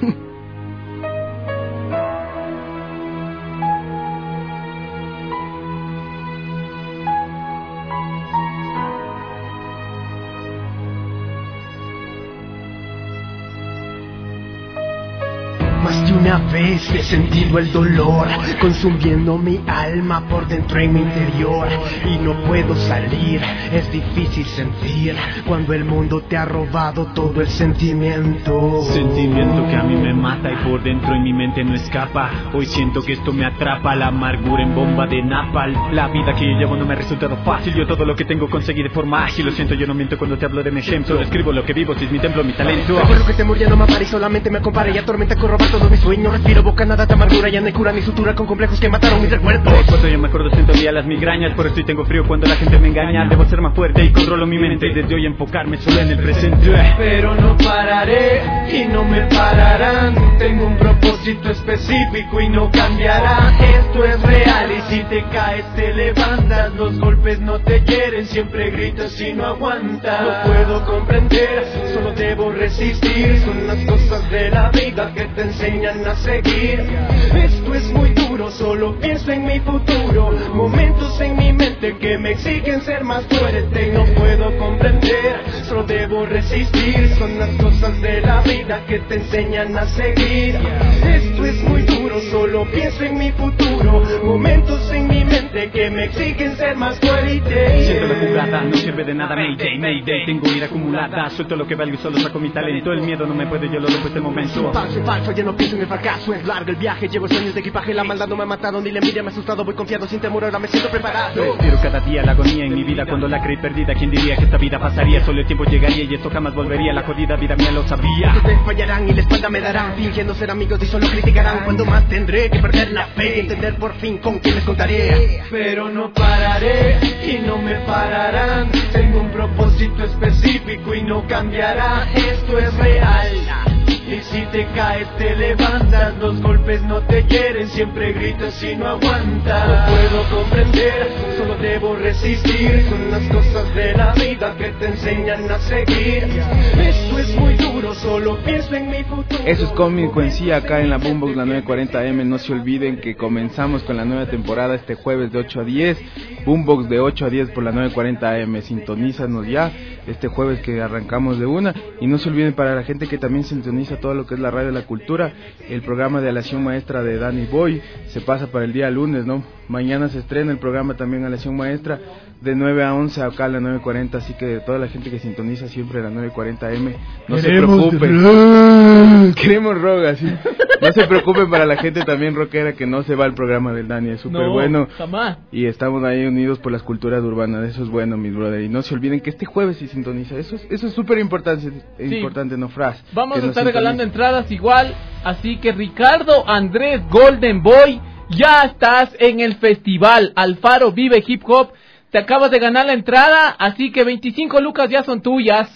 Más de una vez he sentido el dolor consumiendo mi alma por dentro en mi interior y no puedo salir, es difícil sentir cuando el mundo te ha robado todo el sentimiento. Sentimiento que a mí me mata y por dentro en mi mente no escapa. Hoy siento que esto me atrapa, la amargura en bomba de napalm. La vida que yo llevo no me ha resultado fácil, yo todo lo que tengo conseguí de forma ágil. Lo siento, yo no miento cuando te hablo de mi ejemplo, solo escribo lo que vivo, si es mi templo, mi talento. Recuerdo que temor ya no me apare y solamente me compara y atormenta con robar todos mis sueños. Respiro bocanada de amargura, ya no hay cura ni sutura con complejos que mataron mis recuerdos. Cuando yo me acuerdo siento día las migrañas, por eso hoy tengo frío cuando la gente me engaña. Debo ser más fuerte y controlo mi mente y desde hoy enfocarme solo en el presente. Pero no pararé y no me pararán. Tengo un propósito específico y no cambiará. Esto es real y si te caes te levantas. Los golpes no te hieren, siempre gritas y no aguantas. No puedo comprender, solo debo resistir. Son las cosas de la vida que te enseñan a seguir. Esto es muy duro, solo pienso en mi futuro. Momentos en mi mente que me exigen ser más fuerte. No puedo comprender, solo debo resistir. Son las cosas de la vida que te enseñan a seguir. Esto es muy duro, solo pienso en mi futuro. Momentos en mi mente que me exigen ser más fuerte. Siento la jugada, no sirve de nada, Mayday, Mayday. Tengo ira acumulada, suelto lo que valgo y solo saco mi talento. El miedo no me puede, yo lo doy pues el momento. Falso, falso, ya no pienso en el fracaso. Es largo el viaje, llevo sueños de equipaje. La maldad no me ha matado, ni la envidia me ha asustado. Voy confiado sin temor, ahora me siento preparado. Respiro cada día la agonía en mi vida cuando la creí perdida. ¿Quién diría que esta vida pasaría? Solo el tiempo llegaría y esto jamás volvería. La jodida vida mía lo sabía. Ustedes fallarán y la espalda me darán, fingiendo ser amigos y solo criticarán. Cuando más tendré que perder la fe y entender por fin con quién les contaré. Pero no pararé y no me pararán. Tengo un propósito específico y no cambiará. Esto es real. Y si te caes te levantas, los golpes no te hieren, siempre gritas y no aguantas. No puedo comprender, solo debo resistir. Son las cosas de la vida que te enseñan a seguir. Esto es muy duro, solo pienso en mi futuro. Eso es Cómico en sí, acá en la Boombox, la nueve cuarenta eme. No se olviden que comenzamos con la nueva temporada este jueves de ocho a diez. Boombox de ocho a diez por la nueve cuarenta eme. Sintonízanos ya este jueves que arrancamos de una. Y no se olviden, para la gente que también sintoniza todo lo que es la radio de la cultura, el programa de Alación Maestra de Danny Boy se pasa para el día lunes, ¿no? Mañana se estrena el programa también Alación Maestra de nueve a once acá a la nueve cuarenta, así que toda la gente que sintoniza siempre la nueve cuarenta eme, no se preocupen. Rock. Queremos rock, así. No se preocupen, para la gente también rockera que no se va el programa del Dani, es súper no, bueno. Jamás. Y estamos ahí unidos por las culturas urbanas, eso es bueno, mis brother. Y no se olviden que este jueves se sintoniza, eso es eso es súper importante, sí. importante, no fras. Vamos a estar sintoniza. regalando entradas igual, así que Ricardo Andrés Golden Boy, ya estás en el festival Alfaro Vive Hip Hop. Te acabas de ganar la entrada, así que veinticinco lucas ya son tuyas.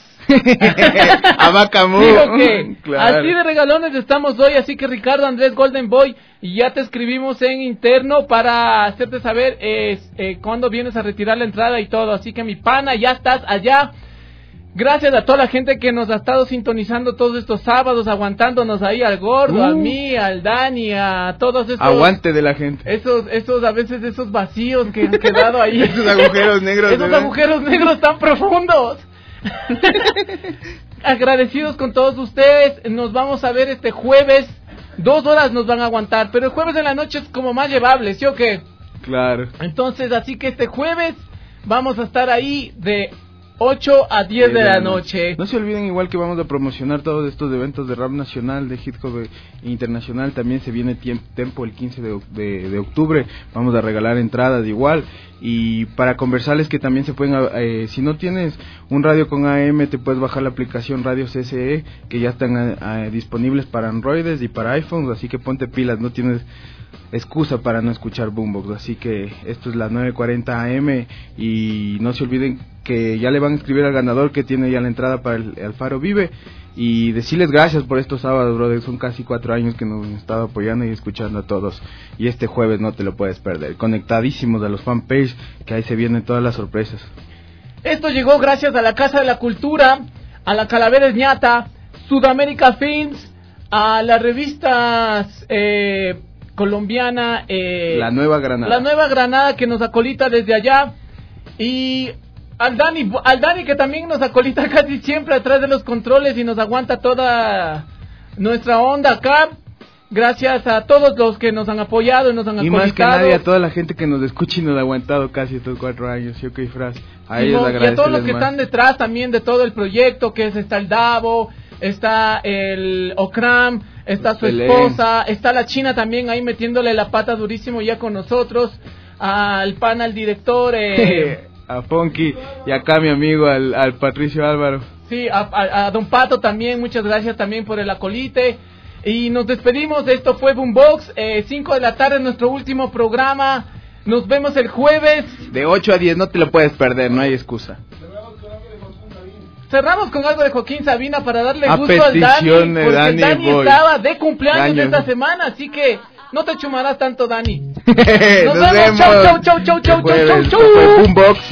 Abacamu. Digo que claro. Así de regalones estamos hoy, así que Ricardo Andrés Golden Boy, y ya te escribimos en interno para hacerte saber eh, eh, cuándo vienes a retirar la entrada y todo. Así que mi pana, ya estás allá. Gracias a toda la gente que nos ha estado sintonizando todos estos sábados, aguantándonos ahí al gordo, uh. a mí, al Dani, a todos estos... Aguante de la gente. Esos, esos a veces esos vacíos que han quedado ahí. Esos agujeros negros. Esos ¿verdad? agujeros negros tan profundos. Agradecidos con todos ustedes. Nos vamos a ver este jueves. Dos horas nos van a aguantar, pero el jueves en la noche es como más llevable, ¿sí o qué? Claro. Entonces, así que este jueves vamos a estar ahí de ocho a diez de la noche. No se olviden igual que vamos a promocionar todos estos eventos de rap nacional, de hip hop internacional. También se viene Tempo el quince de, de, de octubre. Vamos a regalar entradas igual. Y para conversarles que también se pueden, eh, si no tienes un radio con A M, te puedes bajar la aplicación Radio C S E, que ya están eh, disponibles para Androides y para iPhones, así que ponte pilas, no tienes excusa para no escuchar Boombox. Así que esto es la nueve cuarenta A M, y no se olviden que ya le van a escribir al ganador que tiene ya la entrada para el Alfaro Vive, y decirles gracias por estos sábados, brother. Son casi cuatro años que nos han estado apoyando y escuchando a todos, y este jueves no te lo puedes perder. Conectadísimos a los fanpage, que ahí se vienen todas las sorpresas. Esto llegó gracias a la Casa de la Cultura, a la Calaveras Ñata, Sudamérica Films, a las revistas eh, colombiana eh, La Nueva Granada. La Nueva Granada, que nos acolita desde allá, y al Dani, al Dani que también nos acolita casi siempre atrás de los controles y nos aguanta toda nuestra onda acá. Gracias a todos los que nos han apoyado y nos han y acolitado. Y más que nadie a toda la gente que nos escucha y nos ha aguantado casi estos cuatro años. Yo que Fras, a y, ellos y a todos los que más. están detrás también de todo el proyecto, que es está el Davo, está el Okram, está su Belén. esposa, está la China también ahí metiéndole la pata durísimo ya con nosotros, al pan, al director, eh, a Ponky y acá mi amigo al, al Patricio Álvaro. Sí, a, a, a Don Pato también, muchas gracias también por el acolite. Y nos despedimos, esto fue Boombox, eh, cinco de la tarde, nuestro último programa. Nos vemos el jueves. De ocho a diez, no te lo puedes perder, no hay excusa. Cerramos con algo de Joaquín Sabina para darle a gusto al Dani, de porque Dani, Dani voy. estaba de cumpleaños Daño. esta semana, así que no te chumarás tanto, Dani. Nos, Nos vemos, vemos. chau, chau, chau, chau, chau, chau, chau, Esto fue Boombox.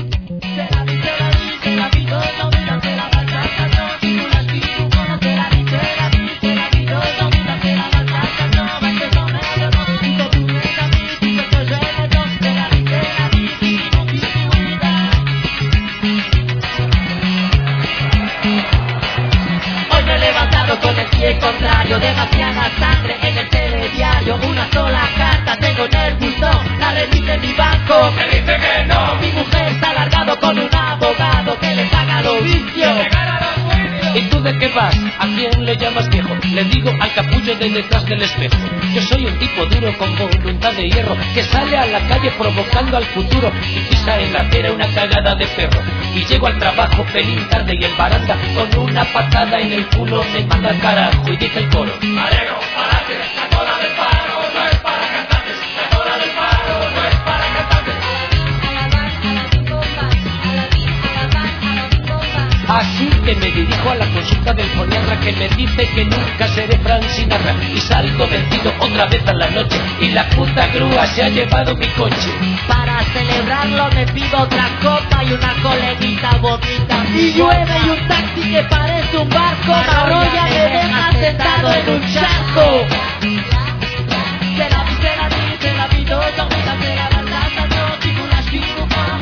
Con el pie contrario, demasiada sangre en el telediario. Una sola carta tengo en el buzón, la revisa en mi banco, me dice que no. Mi mujer está alargado con un abogado que le paga los vicios. ¿Y tú de qué vas? ¿A quién le llamas viejo? Le digo al capullo de detrás del espejo. Yo soy un tipo duro con voluntad de hierro, que sale a la calle provocando al futuro y pisa en la acera una cagada de perro. Y llego al trabajo pelín tarde y el baranda con una patada en el culo me manda al carajo y dice el coro: Alegro, parate, la cola del paro no es para cantantes, la cola del paro no es para cantantes. Así que me dirijo a la consulta del foniatra, que me dice que nunca seré Frank Sinatra, y salgo vencido otra vez a la noche y la puta grúa se ha llevado mi coche. Para celebrarlo me pido otra copa y una coleguita bonita. Y llueve y un taxi que parece un barco me arrolla, me deja sentado en un charco. Se la vi, se la vi, se la vi, dos hojitas, se la baldaza, no, chico, las chico,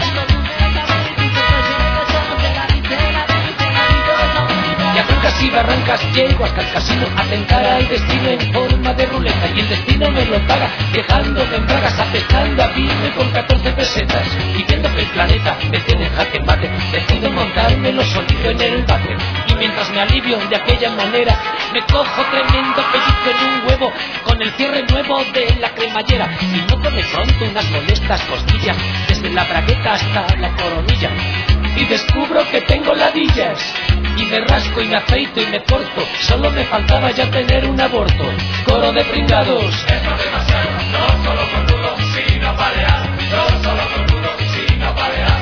y a trancas y barrancas llego hasta el casino a tentar al destino en forma de ruleta, y el destino me lo paga dejándome en bragas, apestando a vino con catorce pesetas. Y viendo que el planeta me tiene jaque mate, decido montarme lo solito en el bate. Y mientras me alivio de aquella manera, me cojo tremendo pellizco en un huevo con el cierre nuevo de la cremallera, y noto de pronto unas molestas cosquillas desde la bragueta hasta la coronilla. Y descubro que tengo ladillas, y me rasco y me afeito y me corto, solo me faltaba ya tener un aborto. Coro de pringados, esto es demasiado, no solo con nudo, sino baleado, no solo con nudo, sino baleado.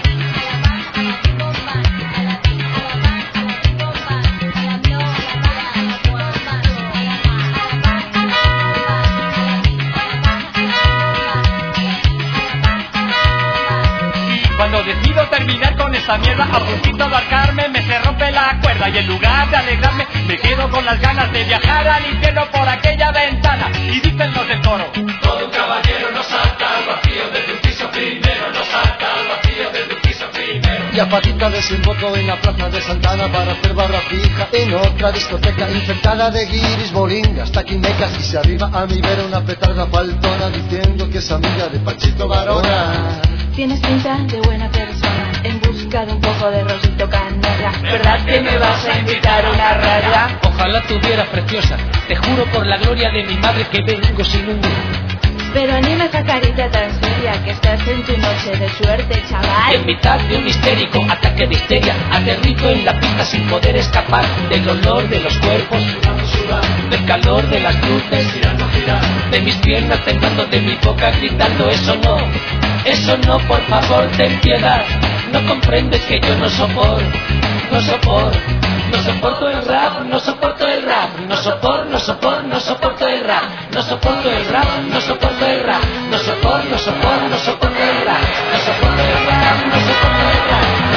Cuando decido terminar con esta mierda, a puntito de arcarme, me se rompe la cuerda, y en lugar de alegrarme, me quedo con las ganas de viajar al infierno por aquella ventana. Y dicen los del coro: todo un caballero no salta al vacío desde un piso primero, no salta al vacío desde un piso primero. Y a patita desemboco en la plaza de Santana para hacer barra fija en otra discoteca infectada de guiris, bolingas, taquimecas, y se arriba a mi ver una petarda faltona diciendo que es amiga de Pachito Barona. Tienes pinta de buena persona, en busca de un poco de rosito canela. ¿Verdad que me vas a invitar a una raya? Ojalá tuvieras, preciosa, te juro por la gloria de mi madre que vengo sin un duro. Pero anima esa carita tan seria, que estás en tu noche de suerte, chaval. En mitad de un histérico ataque de histeria, aterrizo en la pista sin poder escapar del olor de los cuerpos, del calor de las luces, de mis piernas temblando, de mi boca gritando: eso no, eso no, por favor, ten piedad. No comprendes que yo no soporto, no soporto, no soporto el rap, no soporto el rap, no soporto, no soporto, no soporto el rap, no soporto el rap, no soporto el rap, no soporto, no soporto, no soporto el rap, no soporto el rap, no soporto el rap.